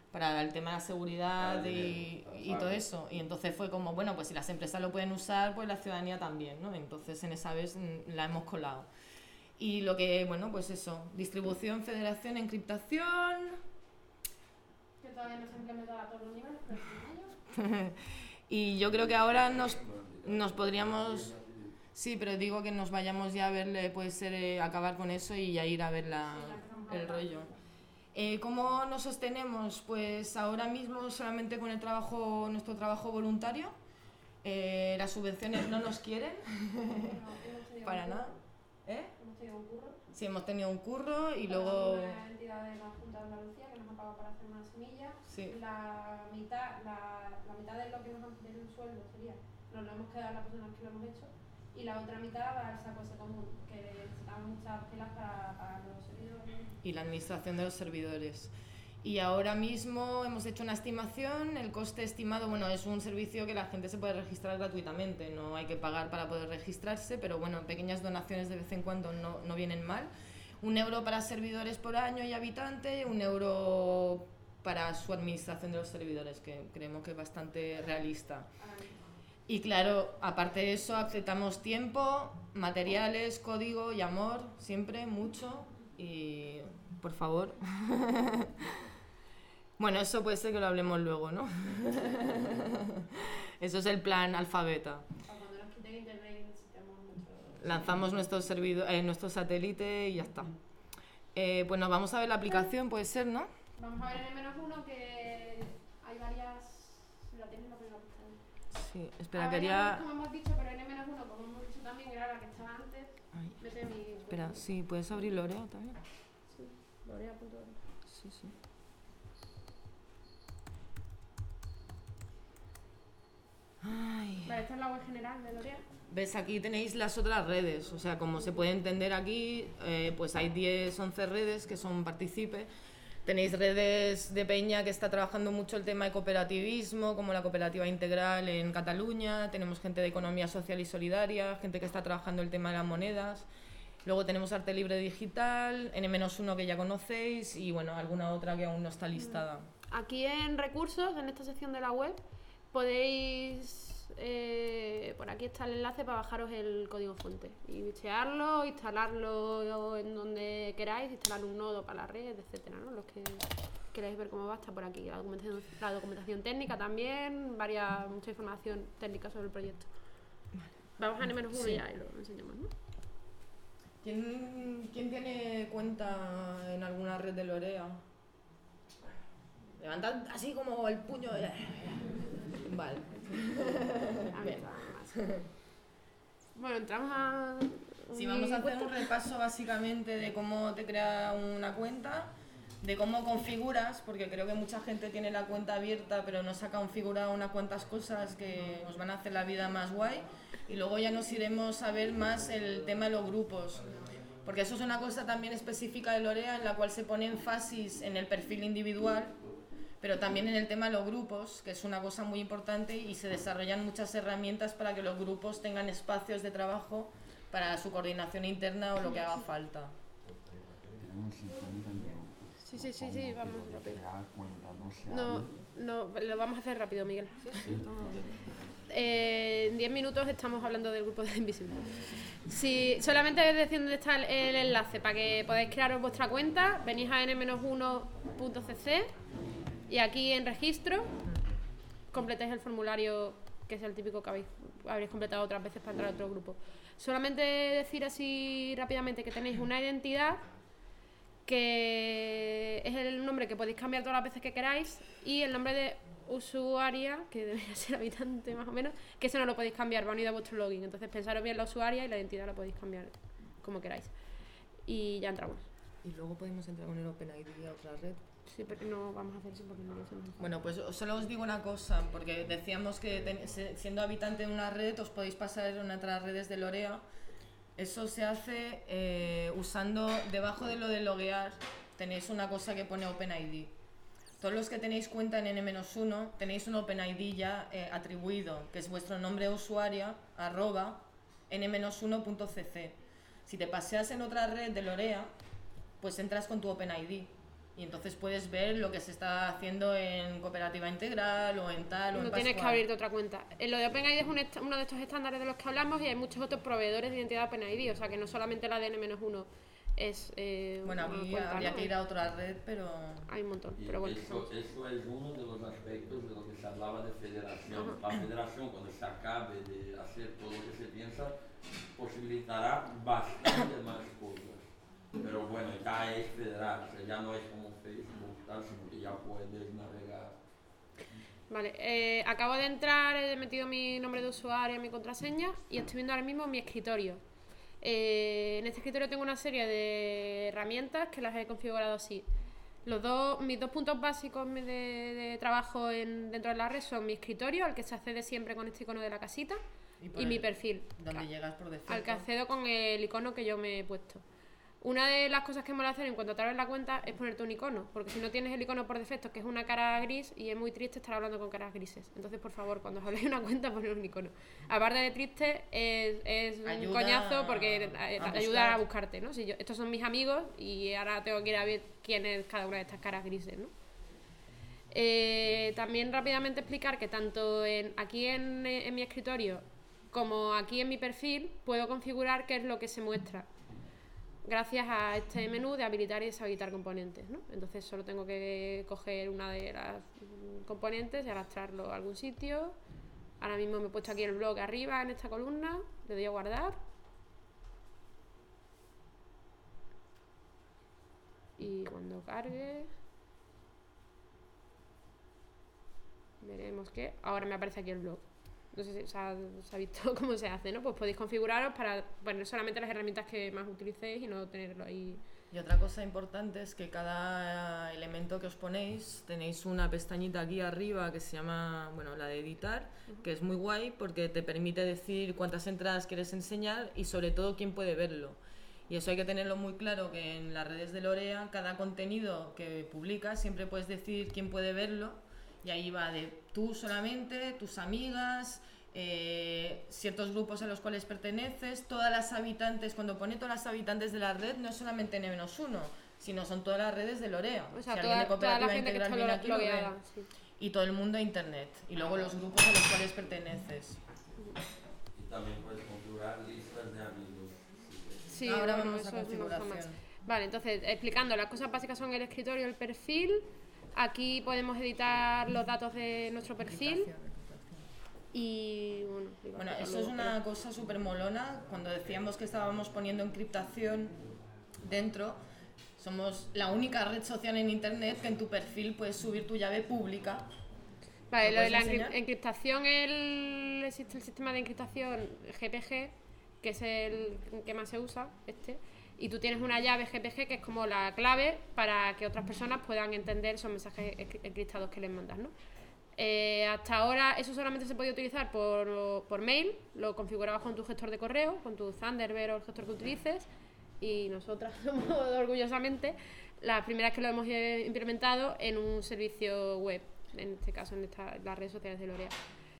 para el tema de la seguridad Claro, y, claro. y todo eso. Y entonces fue como, bueno, pues si las empresas lo pueden usar, pues la ciudadanía también, ¿no? Entonces en esa vez mm, la hemos colado. Y lo que, bueno, pues eso, distribución, federación, encriptación... Que todavía no se ha implementado a todos los niveles, pero en ello. Y yo creo que ahora nos, nos podríamos... Sí, pero digo que nos vayamos ya a verle, puede ser eh, acabar con eso y ya ir a ver la, el rollo. Eh, ¿Cómo nos sostenemos? Pues ahora mismo solamente con el trabajo, nuestro trabajo voluntario. Eh, las subvenciones no nos quieren, para nada. ¿Eh? Hemos tenido un curro. Sí, hemos tenido un curro y Para luego... una entidad de la Junta de Andalucía que nos ha pagado para hacer una semilla. Sí. La mitad, la, la mitad de lo que nos han del sueldo sería, nos lo hemos quedado a las personas que lo hemos hecho, y la otra mitad va al saco ese común, que necesitamos muchas pilas para, para los servidores. Y la administración de los servidores. Y ahora mismo hemos hecho una estimación, el coste estimado, bueno, es un servicio que la gente se puede registrar gratuitamente, no hay que pagar para poder registrarse, pero bueno, pequeñas donaciones de vez en cuando no, no vienen mal. Un euro para servidores por año y habitante, un euro para su administración de los servidores, que creemos que es bastante realista. Y claro, aparte de eso, aceptamos tiempo, materiales, código y amor, siempre, mucho, y por favor... Bueno, eso puede ser que lo hablemos luego, ¿no? Eso es el plan alfabeta. Cuando nos quiten internet necesitamos mucho. Lanzamos nuestro, servidor, eh, nuestro satélite y ya está. Eh, pues nos vamos a ver la aplicación, puede ser, ¿no? Vamos a ver en menos uno que hay varias. La tienes la primera pestaña. Sí, espera, Ahora quería... ya, como hemos dicho, pero en menos uno, como hemos dicho también, era la que estaba antes. Ay, Vete a mi. espera, sí, ¿puedes abrir Loreo también? Sí, lorea punto org. Sí, sí. Ay. Vale, esta es la web general de Lorea. ¿Ves? Aquí tenéis las otras redes, o sea, como se puede entender aquí, eh, pues hay diez, once redes que son Participe. Tenéis redes de peña que está trabajando mucho el tema de cooperativismo, como la Cooperativa Integral en Cataluña. Tenemos gente de economía social y solidaria, gente que está trabajando el tema de las monedas. Luego tenemos Arte Libre Digital, ene menos uno que ya conocéis y bueno, alguna otra que aún no está listada. Aquí en recursos, en esta sección de la web, podéis, eh, por aquí está el enlace para bajaros el código fuente y bichearlo, instalarlo en donde queráis, instalar un nodo para la red, etcétera, ¿no? Los que queráis ver cómo va, está por aquí. La documentación, la documentación técnica también, varias, mucha información técnica sobre el proyecto. Vamos a N menos uno Sí. ya y lo enseñamos, ¿no? ¿Quién, ¿Quién tiene cuenta en alguna red de Lorea? Levantad así como el puño. Vale. A Bien. ver, más. Bueno, entramos a... Sí, vamos a hacer un repaso básicamente de cómo te crea una cuenta, de cómo configuras, porque creo que mucha gente tiene la cuenta abierta pero no se ha configurado unas cuantas cosas que os van a hacer la vida más guay, y luego ya nos iremos a ver más el tema de los grupos, porque eso es una cosa también específica de Lorea en la cual se pone énfasis en el perfil individual, pero también en el tema de los grupos, que es una cosa muy importante, y se desarrollan muchas herramientas para que los grupos tengan espacios de trabajo para su coordinación interna o lo que haga falta. Sí, sí, sí, sí, vamos rápido. No, no, lo vamos a hacer rápido, Miguel. Eh, en diez minutos estamos hablando del grupo de Invisible. Si solamente decir dónde está el, el enlace para que podáis crearos vuestra cuenta, venís a ene menos uno punto ce ce y aquí en registro completáis el formulario, que es el típico que habéis, habréis completado otras veces para entrar a otro grupo. Solamente decir así rápidamente que tenéis una identidad que es el nombre que podéis cambiar todas las veces que queráis, y el nombre de usuaria, que debería ser habitante más o menos, que eso no lo podéis cambiar, va unido a vuestro login. Entonces pensaros bien la usuaria y la identidad la podéis cambiar como queráis. Y ya entramos. Y luego podemos entrar con el OpenID a otra red. Sí, pero no vamos a hacer eso porque no lo sé. Bueno, pues solo os digo una cosa, porque decíamos que ten, siendo habitante de una red os podéis pasar en otras redes de Lorea. Eso se hace eh, usando, debajo de lo de loguear, tenéis una cosa que pone OpenID. Todos los que tenéis cuenta en ene menos uno tenéis un OpenID ya eh, atribuido, que es vuestro nombre de usuario, arroba, ene menos uno punto ce ce. Si te paseas en otra red de Lorea, pues entras con tu OpenID. Y entonces puedes ver lo que se está haciendo en Cooperativa Integral o en tal o en No Pascual. tienes que abrirte otra cuenta. En lo de OpenID es un est- uno de estos estándares de los que hablamos y hay muchos otros proveedores de identidad OpenID, o sea que no solamente el A D N menos uno es eh, Bueno, una aquí cuenta, habría ¿no? que ir a otra red, pero... Hay un montón, Y pero bueno. eso, eso es uno de los aspectos de lo que se hablaba de federación. La federación, cuando se acabe de hacer todo lo que se piensa, posibilitará bastante más cosas. Pero bueno, ya es federal, o sea, ya no es como Facebook, tal, sino que ya puedes navegar. Vale, eh, acabo de entrar, he metido mi nombre de usuario, mi contraseña y estoy viendo ahora mismo mi escritorio. Eh, en este escritorio tengo una serie de herramientas que las he configurado así. Los dos, mis dos puntos básicos de, de trabajo en, dentro de la red son mi escritorio, al que se accede siempre con este icono de la casita, y, el- mi perfil, Donde llegas por defecto. al que accedo con el icono que yo me he puesto. Una de las cosas que mola hacer en cuanto te abres la cuenta es ponerte un icono, porque si no tienes el icono por defecto, que es una cara gris, y es muy triste estar hablando con caras grises. Entonces, por favor, cuando os habléis de una cuenta, poned un icono. Aparte de triste, es, es un Ayuda coñazo porque a a- buscar. ayuda a buscarte, ¿no? Si yo, estos son mis amigos y ahora tengo que ir a ver quién es cada una de estas caras grises, ¿no? Eh, también rápidamente explicar que tanto en, aquí en, en mi escritorio como aquí en mi perfil puedo configurar qué es lo que se muestra gracias a este menú de habilitar y deshabilitar componentes, ¿no? Entonces solo tengo que coger una de las mm, componentes y arrastrarlo a algún sitio. Ahora mismo me he puesto aquí el blog arriba en esta columna, le doy a guardar y cuando cargue veremos que ahora me aparece aquí el blog. No sé si se ha, se ha visto cómo se hace, ¿no? Pues podéis configuraros para poner solamente las herramientas que más utilicéis y no tenerlo ahí. Y otra cosa importante es que cada elemento que os ponéis tenéis una pestañita aquí arriba que se llama, bueno, la de editar, que es muy guay porque te permite decir cuántas entradas quieres enseñar y sobre todo quién puede verlo. Y eso hay que tenerlo muy claro, que en las redes de Lorea cada contenido que publicas siempre puedes decir quién puede verlo y ahí va de tú solamente, tus amigas, eh, ciertos grupos a los cuales perteneces, todas las habitantes, cuando pone todas las habitantes de la red no es solamente N menos uno, sino son todas las redes de Lorea. O sea, si toda, alguien de toda Cooperativa la gente que Integral está viene lo- aquí, lo ve. logueada, sí. Y todo el mundo a internet. Y luego los grupos a los cuales perteneces. Y también puedes configurar listas de amigos. Sí, Ahora bueno, vamos a eso es una configuración. cosa más. Vale, entonces, explicando, las cosas básicas son el escritorio, el perfil. Aquí podemos editar los datos de nuestro perfil. Y bueno, iba a Bueno, explicar eso es luego, una cosa súper molona. Cuando decíamos que estábamos poniendo encriptación dentro, somos la única red social en internet que en tu perfil puedes subir tu llave pública. pero- Vale, ¿Lo lo de puedes la encri- enseñar? encriptación, el, existe el sistema de encriptación G P G, que es el que más se usa, este. Y tú tienes una llave G P G que es como la clave para que otras personas puedan entender esos mensajes encri- encriptados que les mandas, ¿no? Eh, hasta ahora eso solamente se podía utilizar por, por mail, lo configurabas con tu gestor de correo, con tu Thunderbird o el gestor que utilices, y nosotras somos orgullosamente las primeras que lo hemos eh, implementado en un servicio web, en este caso en esta, las redes sociales de Lorea.